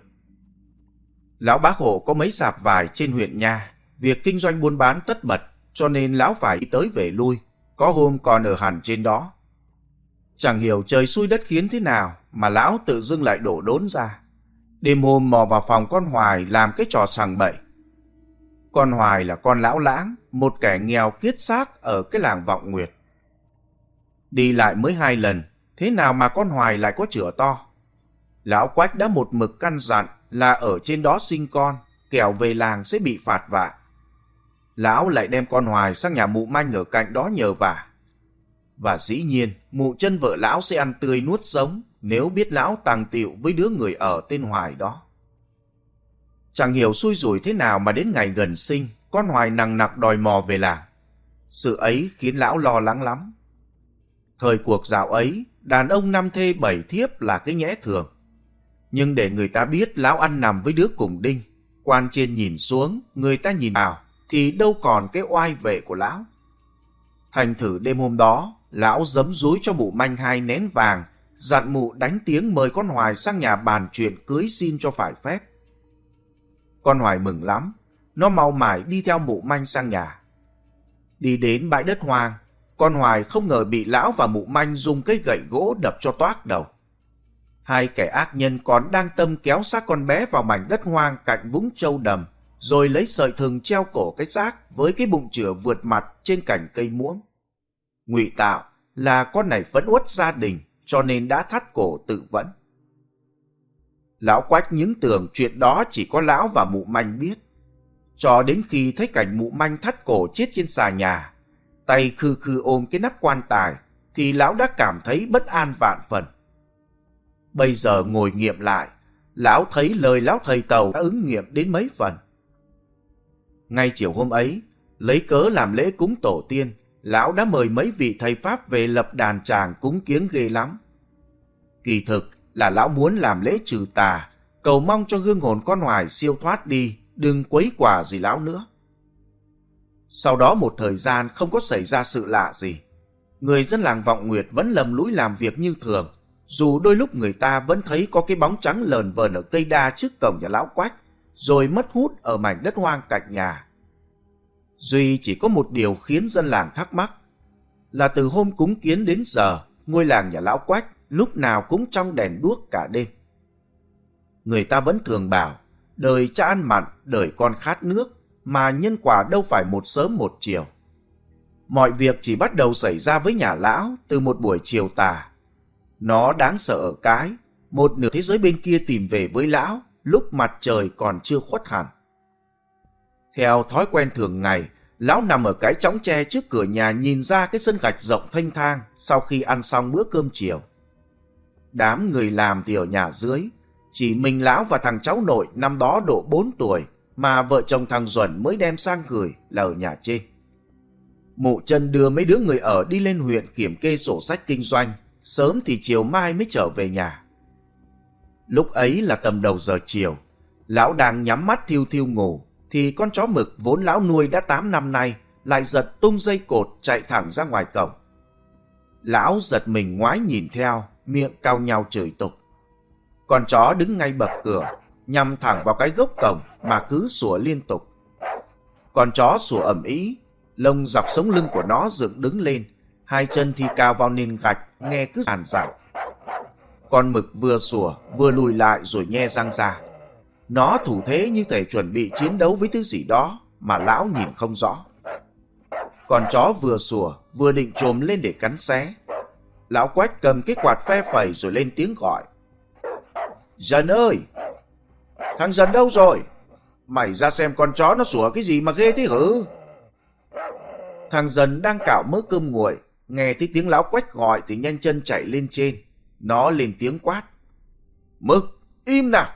Lão bá hộ có mấy sạp vải trên huyện nha, việc kinh doanh buôn bán tất bật, cho nên lão phải đi tới về lui, có hôm còn ở hẳn trên đó. Chẳng hiểu trời xui đất khiến thế nào mà lão tự dưng lại đổ đốn ra. Đêm hôm mò vào phòng con Hoài làm cái trò sằng bậy. Con Hoài là con lão lãng, một kẻ nghèo kiết xác ở cái làng Vọng Nguyệt. Đi lại mới hai lần, thế nào mà con Hoài lại có chửa to. Lão Quách đã một mực căn dặn là ở trên đó sinh con, kẻo về làng sẽ bị phạt vạ. Lão lại đem con Hoài sang nhà mụ manh ở cạnh đó nhờ vả. Và dĩ nhiên, mụ chân vợ lão sẽ ăn tươi nuốt sống nếu biết lão tàng tiệu với đứa người ở tên Hoài đó. Chẳng hiểu xui rủi thế nào mà đến ngày gần sinh, con Hoài nằng nặc đòi mò về làng. Sự ấy khiến lão lo lắng lắm. Thời cuộc dạo ấy, đàn ông năm thê bảy thiếp là cái nhẽ thường. Nhưng để người ta biết lão ăn nằm với đứa cùng đinh, quan trên nhìn xuống, người ta nhìn vào, thì đâu còn cái oai vệ của lão. Thành thử đêm hôm đó, lão giấm dúi cho mụ manh hai nén vàng, dặn mụ đánh tiếng mời con Hoài sang nhà bàn chuyện cưới xin cho phải phép. Con Hoài mừng lắm, nó mau mải đi theo mụ manh sang nhà. Đi đến bãi đất hoang, con Hoài không ngờ bị lão và mụ manh dùng cây gậy gỗ đập cho toác đầu. Hai kẻ ác nhân còn đang tâm kéo xác con bé vào mảnh đất hoang cạnh vũng trâu đầm, rồi lấy sợi thừng treo cổ cái xác với cái bụng chửa vượt mặt trên cành cây muỗng. Ngụy tạo là con này phẫn uất gia đình, cho nên đã thắt cổ tự vẫn. Lão Quách những tưởng chuyện đó chỉ có lão và mụ Manh biết. Cho đến khi thấy cảnh mụ Manh thắt cổ chết trên xà nhà, tay khư khư ôm cái nắp quan tài, thì lão đã cảm thấy bất an vạn phần. Bây giờ ngồi nghiệm lại, lão thấy lời lão thầy Tàu đã ứng nghiệm đến mấy phần. Ngay chiều hôm ấy, lấy cớ làm lễ cúng tổ tiên, lão đã mời mấy vị thầy Pháp về lập đàn tràng cúng kiếng ghê lắm. Kỳ thực là lão muốn làm lễ trừ tà, cầu mong cho hương hồn con Hoài siêu thoát đi, đừng quấy quả gì lão nữa. Sau đó một thời gian không có xảy ra sự lạ gì. Người dân làng Vọng Nguyệt vẫn lầm lũi làm việc như thường, dù đôi lúc người ta vẫn thấy có cái bóng trắng lờn vờn ở cây đa trước cổng nhà lão Quách, rồi mất hút ở mảnh đất hoang cạnh nhà. Duy chỉ có một điều khiến dân làng thắc mắc, là từ hôm cúng kiến đến giờ, ngôi làng nhà lão Quách lúc nào cũng trong đèn đuốc cả đêm. Người ta vẫn thường bảo, đời cha ăn mặn, đời con khát nước, mà nhân quả đâu phải một sớm một chiều. Mọi việc chỉ bắt đầu xảy ra với nhà lão từ một buổi chiều tà. Nó đáng sợ ở cái, một nửa thế giới bên kia tìm về với lão lúc mặt trời còn chưa khuất hẳn. Theo thói quen thường ngày, lão nằm ở cái chõng tre trước cửa nhà nhìn ra cái sân gạch rộng thênh thang sau khi ăn xong bữa cơm chiều. Đám người làm thì ở nhà dưới, chỉ mình lão và thằng cháu nội năm đó độ bốn tuổi mà vợ chồng thằng Duẩn mới đem sang gửi là ở nhà trên. Mụ Trân đưa mấy đứa người ở đi lên huyện kiểm kê sổ sách kinh doanh, sớm thì chiều mai mới trở về nhà. Lúc ấy là tầm đầu giờ chiều, lão đang nhắm mắt thiu thiu ngủ, thì con chó mực vốn lão nuôi đã tám năm nay lại giật tung dây cột chạy thẳng ra ngoài cổng. Lão giật mình ngoái nhìn theo, miệng cau nhau chửi tục. Con chó đứng ngay bậc cửa, nhằm thẳng vào cái gốc cổng mà cứ sủa liên tục. Con chó sủa ầm ĩ, lông dọc sống lưng của nó dựng đứng lên, hai chân thì cào vào nền gạch, nghe cứ ràn rạo. Con mực vừa sủa vừa lùi lại rồi nhe răng ra. Nó thủ thế như thể chuẩn bị chiến đấu với thứ gì đó mà lão nhìn không rõ. Con chó vừa sủa vừa định chồm lên để cắn xé. Lão Quách cầm cái quạt phe phẩy rồi lên tiếng gọi. Dần ơi! Thằng Dần đâu rồi? Mày ra xem con chó nó sủa cái gì mà ghê thế hử? Thằng Dần đang cạo mớ cơm nguội, nghe thấy tiếng lão Quách gọi thì nhanh chân chạy lên trên. Nó lên tiếng quát. Mực, im nào!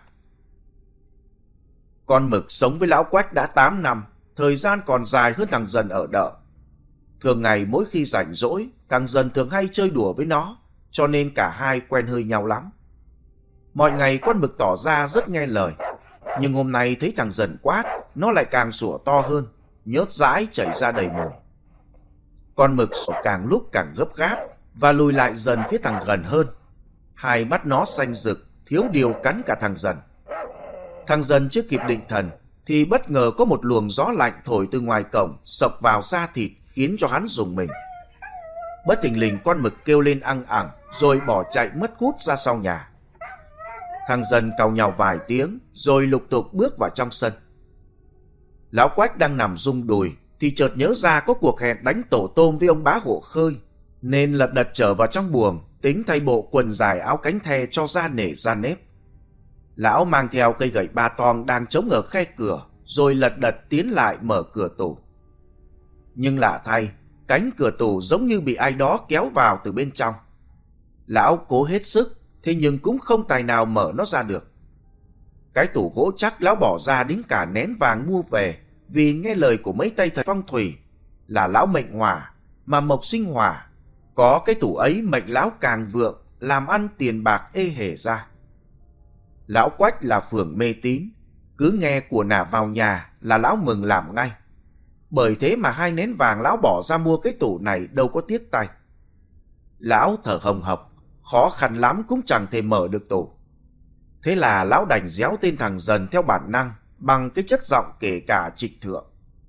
Con mực sống với lão Quách đã tám năm, thời gian còn dài hơn thằng Dần ở đợ. Thường ngày mỗi khi rảnh rỗi, thằng Dần thường hay chơi đùa với nó, cho nên cả hai quen hơi nhau lắm. Mọi ngày con mực tỏ ra rất nghe lời, nhưng hôm nay thấy thằng Dần quát, nó lại càng sủa to hơn, nhớt dãi chảy ra đầy mồm. Con mực sủa càng lúc càng gấp gáp và lùi lại dần phía thằng gần hơn. Hai mắt nó xanh rực, thiếu điều cắn cả thằng Dần. Thằng Dần chưa kịp định thần thì bất ngờ có một luồng gió lạnh thổi từ ngoài cổng xộc vào da thịt, khiến cho hắn rùng mình. Bất thình lình con mực kêu lên ăng ẳng rồi bỏ chạy mất hút ra sau nhà. Thằng Dần càu nhàu vài tiếng rồi lục tục bước vào trong sân. Lão Quách đang nằm rung đùi thì chợt nhớ ra có cuộc hẹn đánh tổ tôm với ông bá Hộ Khơi, nên lật đật trở vào trong buồng, tính thay bộ quần dài áo cánh the cho ra nể ra nếp. Lão mang theo cây gậy ba tong đang trống ở khe cửa, rồi lật đật tiến lại mở cửa tủ. Nhưng lạ thay, cánh cửa tủ giống như bị ai đó kéo vào từ bên trong. Lão cố hết sức, thế nhưng cũng không tài nào mở nó ra được. Cái tủ gỗ chắc lão bỏ ra đến cả nén vàng mua về, vì nghe lời của mấy tay thầy phong thủy là lão mệnh hỏa, mà mộc sinh hỏa. Có cái tủ ấy mệnh lão càng vượng, làm ăn tiền bạc ê hề ra. Lão Quách là phường mê tín, cứ nghe của nả vào nhà là lão mừng làm ngay. Bởi thế mà hai nén vàng lão bỏ ra mua cái tủ này đâu có tiếc tay. Lão thở hồng hộc, khó khăn lắm cũng chẳng thể mở được tủ. Thế là lão đành réo tên thằng Dần theo bản năng, bằng cái chất giọng kể cả trịch thượng.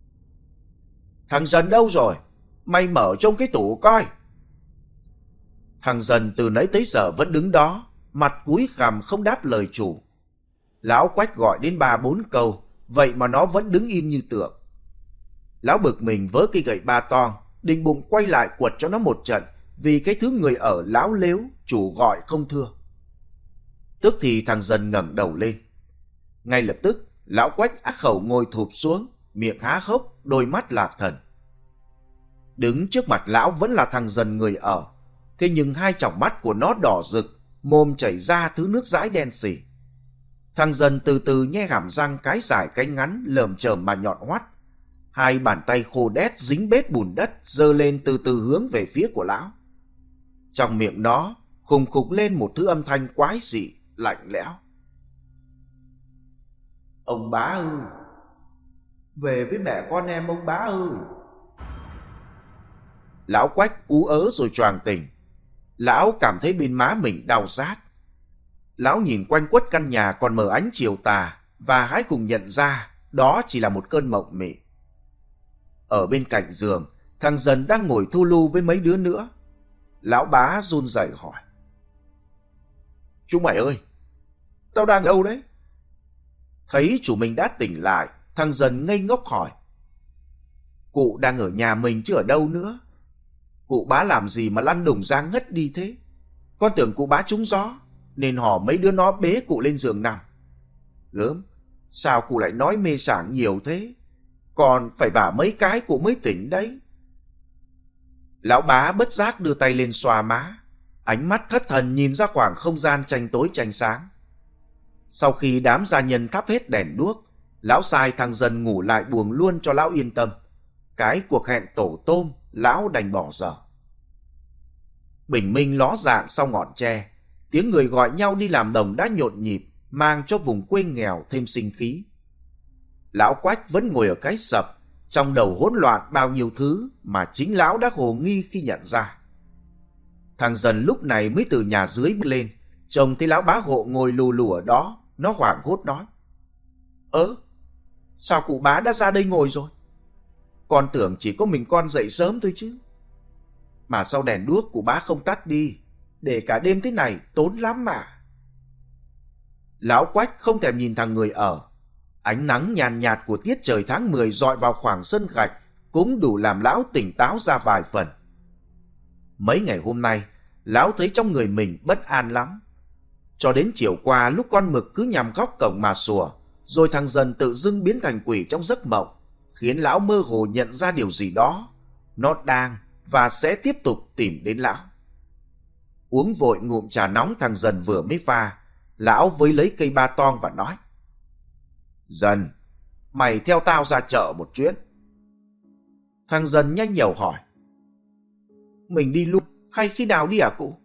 Thằng Dần đâu rồi? Mày mở trong cái tủ coi. Thằng Dần từ nãy tới giờ vẫn đứng đó, mặt cúi gằm không đáp lời chủ. Lão Quách gọi đến ba bốn câu, vậy mà nó vẫn đứng im như tượng. Lão bực mình vớ cây gậy ba tong, định bụng quay lại quật cho nó một trận, vì cái thứ người ở láo lếu, chủ gọi không thưa. Tức thì thằng Dần ngẩng đầu lên. Ngay lập tức, lão Quách ác khẩu ngồi thụp xuống, miệng há hốc, đôi mắt lạc thần. Đứng trước mặt lão vẫn là thằng Dần người ở, thế nhưng hai tròng mắt của nó đỏ rực, mồm chảy ra thứ nước dãi đen sì. Thằng Dần từ từ nhe hàm răng cái dài cái ngắn lởm chởm mà nhọn hoắt. Hai bàn tay khô đét dính bết bùn đất giơ lên từ từ hướng về phía của lão. Trong miệng nó khùng khục lên một thứ âm thanh quái dị, lạnh lẽo. Ông bá ơi! Về với mẹ con em ông bá ơi! Lão Quách ú ớ rồi choàng tỉnh. Lão cảm thấy bên má mình đau rát. Lão nhìn quanh quất căn nhà còn mờ ánh chiều tà và hái cùng nhận ra đó chỉ là một cơn mộng mị. Ở bên cạnh giường, thằng Dần đang ngồi thu lu với mấy đứa nữa. Lão bá run rẩy hỏi. Chúng mày ơi! Tao đang đâu đấy? Thấy chủ mình đã tỉnh lại, thằng Dần ngây ngốc hỏi. Cụ đang ở nhà mình chứ ở đâu nữa. Cụ bá làm gì mà lăn đùng ra ngất đi thế? Con tưởng cụ bá trúng gió, nên hò mấy đứa nó bế cụ lên giường nằm. Gớm, sao cụ lại nói mê sảng nhiều thế? Còn phải vả mấy cái cụ mới tỉnh đấy. Lão bá bất giác đưa tay lên xoa má, ánh mắt thất thần nhìn ra khoảng không gian tranh tối tranh sáng. Sau khi đám gia nhân thắp hết đèn đuốc, lão sai thằng Dần ngủ lại buồng luôn cho lão yên tâm. Cái cuộc hẹn tổ tôm, lão đành bỏ dở. Bình minh ló dạng sau ngọn tre, tiếng người gọi nhau đi làm đồng đã nhộn nhịp, mang cho vùng quê nghèo thêm sinh khí. Lão Quách vẫn ngồi ở cái sập, trong đầu hỗn loạn bao nhiêu thứ mà chính lão đã hồ nghi khi nhận ra. Thằng Dần lúc này mới từ nhà dưới bước lên, trông thấy lão bá hộ ngồi lù lù ở đó, nó hoảng hốt nói. Ơ, sao cụ bá đã ra đây ngồi rồi? Con tưởng chỉ có mình con dậy sớm thôi chứ. Mà sao đèn đuốc cụ bá không tắt đi, để cả đêm thế này tốn lắm mà. Lão Quách không thèm nhìn thằng người ở. Ánh nắng nhàn nhạt của tiết trời tháng mười dọi vào khoảng sân gạch cũng đủ làm lão tỉnh táo ra vài phần. Mấy ngày hôm nay, lão thấy trong người mình bất an lắm. Cho đến chiều qua lúc con mực cứ nhằm góc cổng mà sủa, rồi thằng Dần tự dưng biến thành quỷ trong giấc mộng, khiến lão mơ hồ nhận ra điều gì đó. Nó đang và sẽ tiếp tục tìm đến lão. Uống vội ngụm trà nóng thằng Dần vừa mới pha, lão với lấy cây ba tong và nói. Dần, mày theo tao ra chợ một chuyến. Thằng Dần nhanh nhẩu hỏi. Mình đi luôn hay khi nào đi à cụ?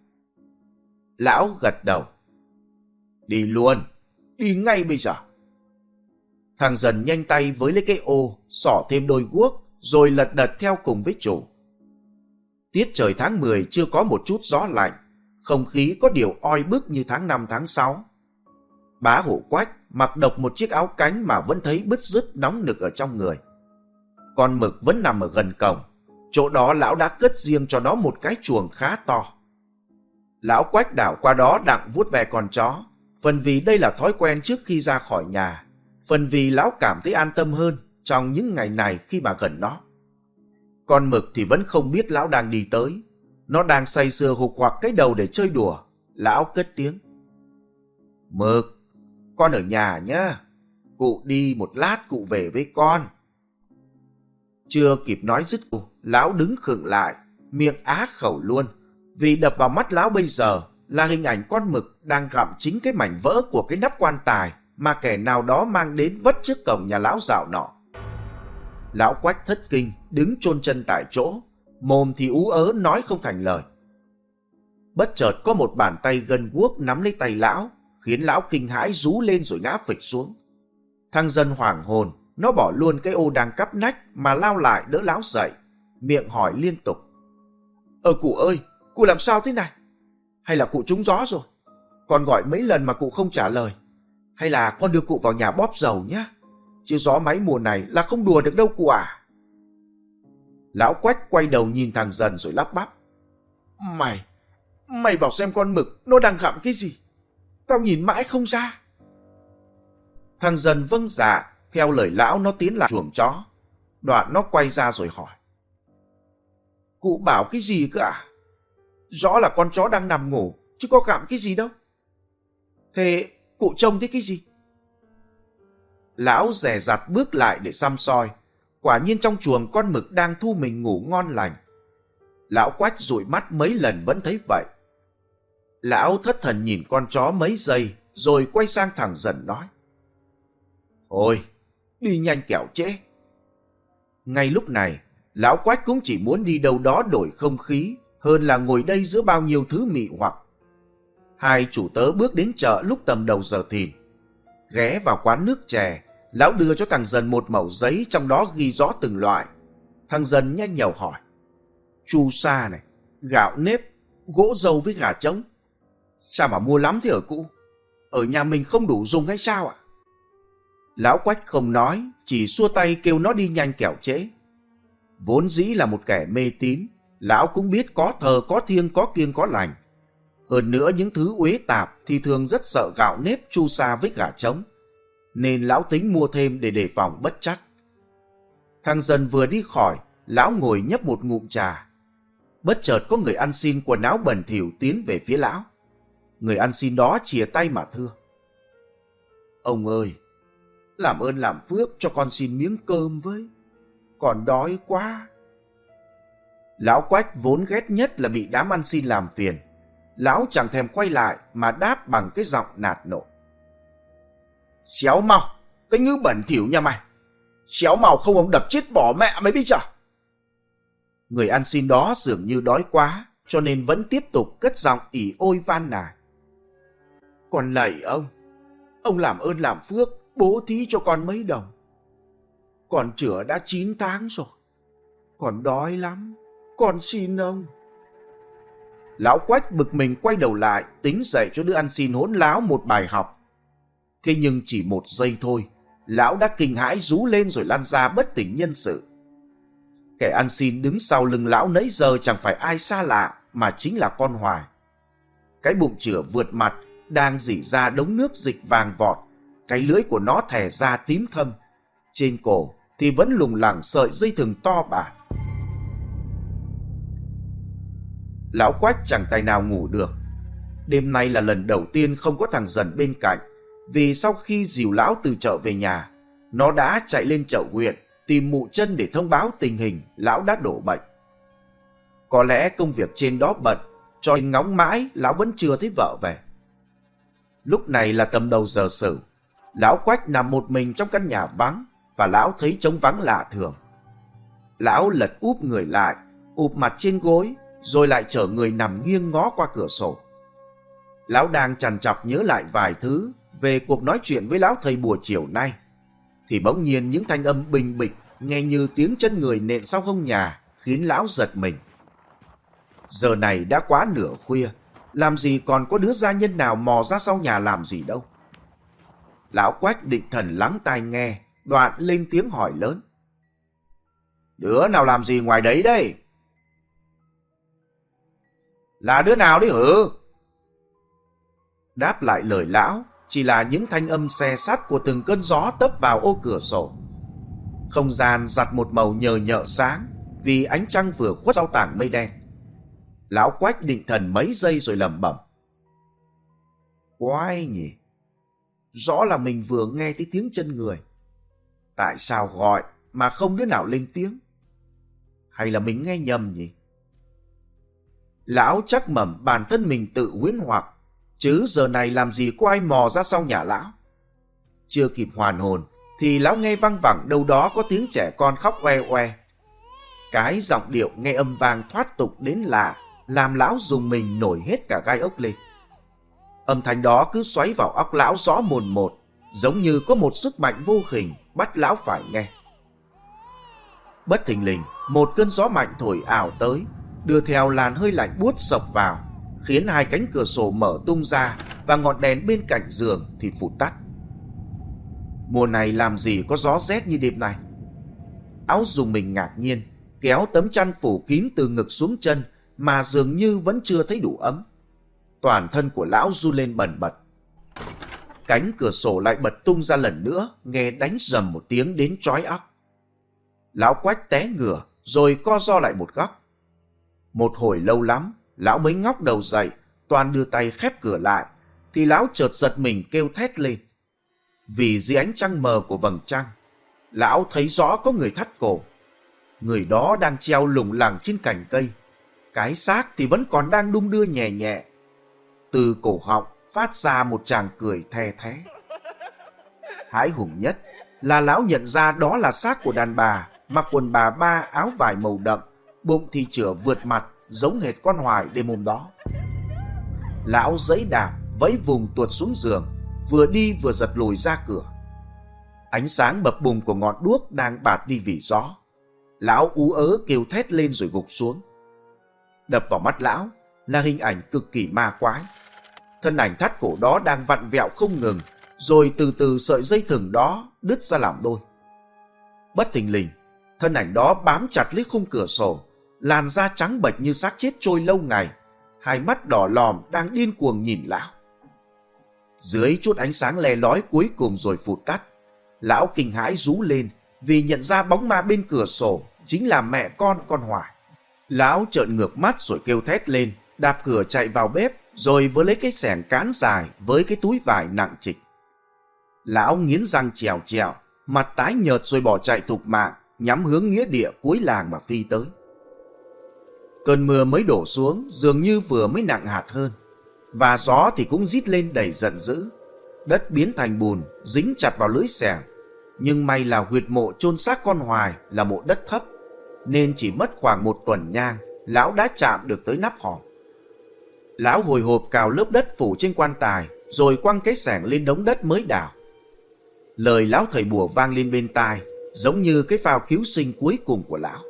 Lão gật đầu. Đi luôn, đi ngay bây giờ. Thằng Dần nhanh tay với lấy cái ô, xỏ thêm đôi guốc, rồi lật đật theo cùng với chủ. Tiết trời tháng mười chưa có một chút gió lạnh, không khí có điều oi bức như tháng năm tháng sáu. Bá hộ Quách mặc độc một chiếc áo cánh mà vẫn thấy bứt rứt nóng nực ở trong người. Con mực vẫn nằm ở gần cổng, chỗ đó lão đã cất riêng cho nó một cái chuồng khá to. Lão Quách đảo qua đó đặng vuốt ve con chó, phần vì đây là thói quen trước khi ra khỏi nhà, phần vì lão cảm thấy an tâm hơn trong những ngày này khi mà gần nó. Con mực thì vẫn không biết lão đang đi tới, nó đang say sưa hục hoạc cái đầu để chơi đùa. Lão cất tiếng. Mực, con ở nhà nhá, cụ đi một lát cụ về với con. Chưa kịp nói dứt câu, lão đứng khựng lại, miệng á khẩu luôn, vì đập vào mắt lão bây giờ là hình ảnh con mực đang gặm chính cái mảnh vỡ của cái nắp quan tài mà kẻ nào đó mang đến vất trước cổng nhà lão dạo nọ. Lão Quách thất kinh, đứng chôn chân tại chỗ, mồm thì ú ớ nói không thành lời. Bất chợt có một bàn tay gân guốc nắm lấy tay lão, khiến lão kinh hãi rú lên rồi ngã phịch xuống. Thằng Dần hoảng hồn, nó bỏ luôn cái ô đang cắp nách mà lao lại đỡ lão dậy, miệng hỏi liên tục. Ờ cụ ơi, cụ làm sao thế này? Hay là cụ trúng gió rồi? Con gọi mấy lần mà cụ không trả lời. Hay là con đưa cụ vào nhà bóp dầu nhé? Chứ gió máy mùa này là không đùa được đâu cụ à. Lão Quách quay đầu nhìn thằng Dần rồi lắp bắp. Mày, mày vào xem con mực nó đang gặm cái gì? Tao nhìn mãi không ra. Thằng Dần vâng dạ, theo lời lão nó tiến lại chuồng chó. Đoạn nó quay ra rồi hỏi. Cụ bảo cái gì cơ à? Rõ là con chó đang nằm ngủ, chứ có gặm cái gì đâu. Thế cụ trông thấy cái gì? Lão dè dặt bước lại để săm soi. Quả nhiên trong chuồng con mực đang thu mình ngủ ngon lành. Lão Quách dụi mắt mấy lần vẫn thấy vậy. Lão thất thần nhìn con chó mấy giây, rồi quay sang thằng Dần nói: Thôi, đi nhanh kẻo trễ. Ngay lúc này, Lão Quách cũng chỉ muốn đi đâu đó đổi không khí, hơn là ngồi đây giữa bao nhiêu thứ mị hoặc. Hai chủ tớ bước đến chợ lúc tầm đầu giờ thìn. Ghé vào quán nước chè, Lão đưa cho thằng Dần một mẩu giấy trong đó ghi rõ từng loại. Thằng Dần nhanh nhảu hỏi: Chu sa này, gạo nếp, gỗ dầu với gà trống. Sao mà mua lắm thế hả cụ? Ở nhà mình không đủ dùng hay sao ạ? Lão Quách không nói, chỉ xua tay kêu nó đi nhanh kẻo trễ. Vốn dĩ là một kẻ mê tín, lão cũng biết có thờ có thiêng có kiêng có lành. Hơn nữa những thứ uế tạp thì thường rất sợ gạo nếp, chu sa với gà trống, nên lão tính mua thêm để đề phòng bất trắc. Thằng Dần vừa đi khỏi, lão ngồi nhấp một ngụm trà. Bất chợt có người ăn xin quần áo bẩn thỉu tiến về phía lão. Người ăn xin đó chìa tay mà thưa: Ông ơi, làm ơn làm phước cho con xin miếng cơm với, còn đói quá. Lão Quách vốn ghét nhất là bị đám ăn xin làm phiền. Lão chẳng thèm quay lại mà đáp bằng cái giọng nạt nộ: Xéo mau, cái ngữ bẩn thỉu nhà mày. Xéo mau không ông đập chết bỏ mẹ mày biết chưa? Người ăn xin đó dường như đói quá, cho nên vẫn tiếp tục cất giọng ỉ ôi van nài: Con lạy ông, ông làm ơn làm phước bố thí cho con mấy đồng. Con chữa đã chín tháng rồi, con đói lắm, con xin ông. Lão Quách bực mình quay đầu lại, tính dạy cho đứa ăn xin hỗn láo một bài học. Thế nhưng chỉ một giây thôi, lão đã kinh hãi rú lên rồi lăn ra bất tỉnh nhân sự. Kẻ ăn xin đứng sau lưng lão nãy giờ chẳng phải ai xa lạ mà chính là con Hoài. Cái bụng chửa vượt mặt đang rỉ ra đống nước dịch vàng vọt, cái lưỡi của nó thè ra tím thâm. Trên cổ thì vẫn lủng lẳng sợi dây thừng to bản. Lão Quách chẳng tài nào ngủ được. Đêm nay là lần đầu tiên không có thằng Dần bên cạnh, vì sau khi dìu lão từ chợ về nhà, nó đã chạy lên chợ huyện tìm mụ Chân để thông báo tình hình lão đã đổ bệnh. Có lẽ công việc trên đó bận, cho nên ngóng mãi lão vẫn chưa thấy vợ về. Lúc này là tầm đầu giờ Sửu. Lão Quách nằm một mình trong căn nhà vắng, và lão thấy trống vắng lạ thường. Lão lật úp người lại, ụp mặt trên gối, rồi lại trở người nằm nghiêng ngó qua cửa sổ. Lão đang trằn trọc nhớ lại vài thứ về cuộc nói chuyện với lão thầy bùa chiều nay, thì bỗng nhiên những thanh âm bình bịch nghe như tiếng chân người nện sau hông nhà khiến lão giật mình. Giờ này đã quá nửa khuya, làm gì còn có đứa gia nhân nào mò ra sau nhà làm gì đâu. Lão Quách định thần lắng tai nghe, đoạn lên tiếng hỏi lớn: Đứa nào làm gì ngoài đấy đây? Là đứa nào đấy hử? Đáp lại lời lão chỉ là những thanh âm xe sắt của từng cơn gió tấp vào ô cửa sổ. Không gian giặt một màu nhờ nhợ sáng vì ánh trăng vừa khuất sau tảng mây đen. Lão Quách định thần mấy giây rồi lẩm bẩm: Quái nhỉ, rõ là mình vừa nghe thấy tiếng chân người. Tại sao gọi mà không đứa nào lên tiếng? Hay là mình nghe nhầm nhỉ? Lão chắc mẩm bản thân mình tự huyễn hoặc, chứ giờ này làm gì có ai mò ra sau nhà lão. Chưa kịp hoàn hồn thì lão nghe văng vẳng đâu đó có tiếng trẻ con khóc oe oe. Cái giọng điệu nghe âm vang thoát tục đến lạ, làm lão dùng mình nổi hết cả gai ốc lên. Âm thanh đó cứ xoáy vào óc lão rõ mồn một, giống như có một sức mạnh vô hình bắt lão phải nghe. Bất thình lình, một cơn gió mạnh thổi ảo tới, đưa theo làn hơi lạnh buốt sộc vào, khiến hai cánh cửa sổ mở tung ra và ngọn đèn bên cạnh giường thì phụt tắt. Mùa này làm gì có gió rét như đêm nay. Áo dùng mình ngạc nhiên, kéo tấm chăn phủ kín từ ngực xuống chân mà dường như vẫn chưa thấy đủ ấm. Toàn thân của lão run lên bần bật. Cánh cửa sổ lại bật tung ra lần nữa, nghe đánh rầm một tiếng đến chói óc. Lão Quách té ngửa rồi co ro lại một góc. Một hồi lâu lắm, Lão mới ngóc đầu dậy, toan đưa tay khép cửa lại, thì lão chợt giật mình kêu thét lên. Vì dưới ánh trăng mờ của vầng trăng, lão thấy rõ có người thắt cổ. Người đó đang treo lủng lẳng trên cành cây, cái xác thì vẫn còn đang đung đưa nhẹ nhẹ. Từ cổ họng phát ra một tràng cười the thé. Hãi hùng nhất là lão nhận ra đó là xác của đàn bà, mặc quần bà ba, áo vải màu đậm, bụng thì chửa vượt mặt giống hệt con Hoài đêm hôm đó. Lão giãy đạp vẫy vùng tuột xuống giường, vừa đi vừa giật lùi ra cửa. Ánh sáng bập bùng của ngọn đuốc đang bạt đi vì gió. Lão ú ớ kêu thét lên rồi gục xuống. Đập vào mắt lão là hình ảnh cực kỳ ma quái. Thân ảnh thắt cổ đó đang vặn vẹo không ngừng, rồi từ từ sợi dây thừng đó đứt ra làm đôi. Bất thình lình, thân ảnh đó bám chặt lấy khung cửa sổ, làn da trắng bệch như xác chết trôi lâu ngày, hai mắt đỏ lòm đang điên cuồng nhìn lão. Dưới chút ánh sáng le lói cuối cùng rồi phụt tắt, lão kinh hãi rú lên vì nhận ra bóng ma bên cửa sổ chính là mẹ con con Hoài. Lão trợn ngược mắt rồi kêu thét lên, đạp cửa chạy vào bếp, rồi vừa lấy cái xẻng cán dài với cái túi vải nặng trịch. Lão nghiến răng trèo trèo, mặt tái nhợt rồi bỏ chạy thục mạng, nhắm hướng nghĩa địa cuối làng mà phi tới. Cơn mưa mới đổ xuống dường như vừa mới nặng hạt hơn, và gió thì cũng rít lên đầy giận dữ. Đất biến thành bùn, dính chặt vào lưới xẻng. Nhưng may là huyệt mộ chôn xác con Hoài là mộ đất thấp, nên chỉ mất khoảng một tuần nhang, lão đã chạm được tới nắp hòm. Lão hồi hộp cào lớp đất phủ trên quan tài, rồi quăng cái xẻng lên đống đất mới đào. Lời lão thầy bùa vang lên bên tai, giống như cái phao cứu sinh cuối cùng của lão.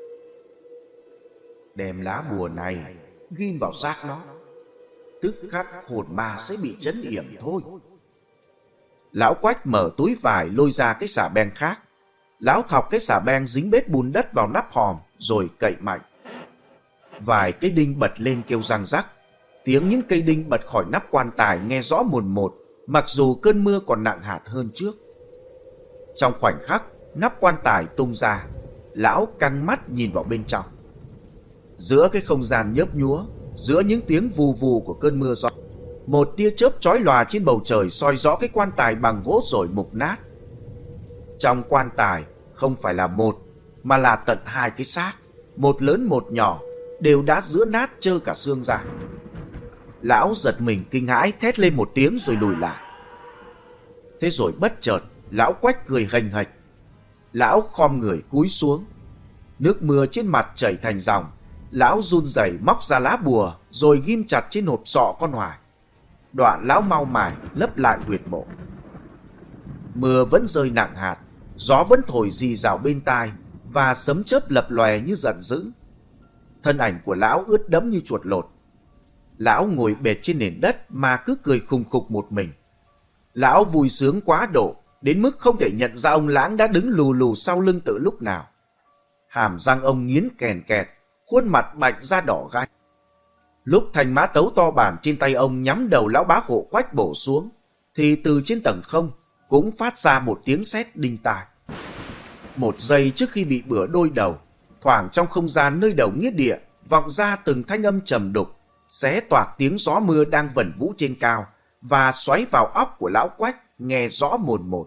Đem lá bùa này ghim vào xác nó, tức khắc hồn ma sẽ bị trấn yểm thôi. Lão Quách mở túi vải lôi ra cái xà beng khác. Lão thọc cái xà beng dính bết bùn đất vào nắp hòm rồi cậy mạnh. Vài cái đinh bật lên kêu răng rắc. Tiếng những cây đinh bật khỏi nắp quan tài nghe rõ mồn một, mặc dù cơn mưa còn nặng hạt hơn trước. Trong khoảnh khắc, nắp quan tài tung ra. Lão căng mắt nhìn vào bên trong. Giữa cái không gian nhớp nhúa, giữa những tiếng vù vù của cơn mưa gió, một tia chớp chói lòa trên bầu trời soi rõ cái quan tài bằng gỗ rồi mục nát. Trong quan tài không phải là một, mà là tận hai cái xác, một lớn một nhỏ, đều đã giữa nát trơ cả xương ra. Lão giật mình kinh hãi thét lên một tiếng rồi lùi lại. Thế rồi bất chợt, lão Quách cười hềnh hệch. Lão khom người cúi xuống, nước mưa trên mặt chảy thành dòng. Lão run rẩy móc ra lá bùa rồi ghim chặt trên hộp sọ con Hoài. Đoạn lão mau mải lấp lại huyệt mộ. Mưa vẫn rơi nặng hạt, gió vẫn thổi rì rào bên tai, và sấm chớp lập lòe như giận dữ. Thân ảnh của lão ướt đẫm như chuột lột. Lão ngồi bệt trên nền đất mà cứ cười khùng khục một mình. Lão vui sướng quá độ, đến mức không thể nhận ra ông Lãng đã đứng lù lù sau lưng từ lúc nào. Hàm răng ông nghiến kèn kẹt, khuôn mặt bạch da đỏ gai. Lúc thanh mã tấu to bản trên tay ông nhắm đầu lão bá hộ Quách bổ xuống, thì từ trên tầng không cũng phát ra một tiếng sét đinh tai. Một giây trước khi bị bửa đôi đầu, thoảng trong không gian nơi đầu nghĩa địa vọng ra từng thanh âm trầm đục, xé toạc tiếng gió mưa đang vẩn vũ trên cao và xoáy vào óc của lão Quách nghe rõ mồn một.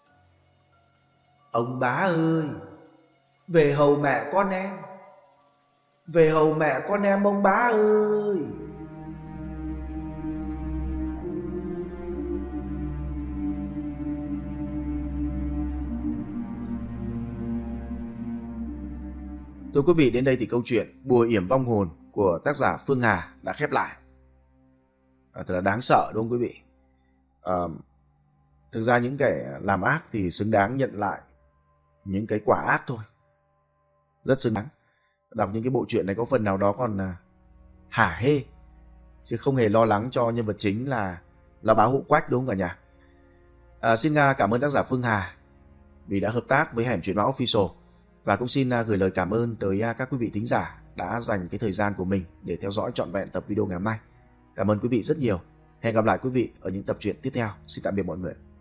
Ông bá ơi, về hầu mẹ con em, về hầu mẹ con em ông bá ơi. Thưa quý vị, đến đây thì câu chuyện Bùa yểm vong hồn của tác giả Phương Hà đã khép lại. À, thật là đáng sợ đúng không quý vị? À, thực ra những kẻ làm ác thì xứng đáng nhận lại những cái quả ác thôi. Rất xứng đáng. Đọc những cái bộ truyện này có phần nào đó còn à, hả hê, chứ không hề lo lắng cho nhân vật chính là là bá hộ Quách, đúng không cả nhà? À, xin cảm ơn tác giả Phương Hà vì đã hợp tác với Hẻm Chuyện Ma Official, và cũng xin gửi lời cảm ơn tới các quý vị thính giả đã dành cái thời gian của mình để theo dõi trọn vẹn tập video ngày hôm nay. Cảm ơn quý vị rất nhiều. Hẹn gặp lại quý vị ở những tập truyện tiếp theo. Xin tạm biệt mọi người.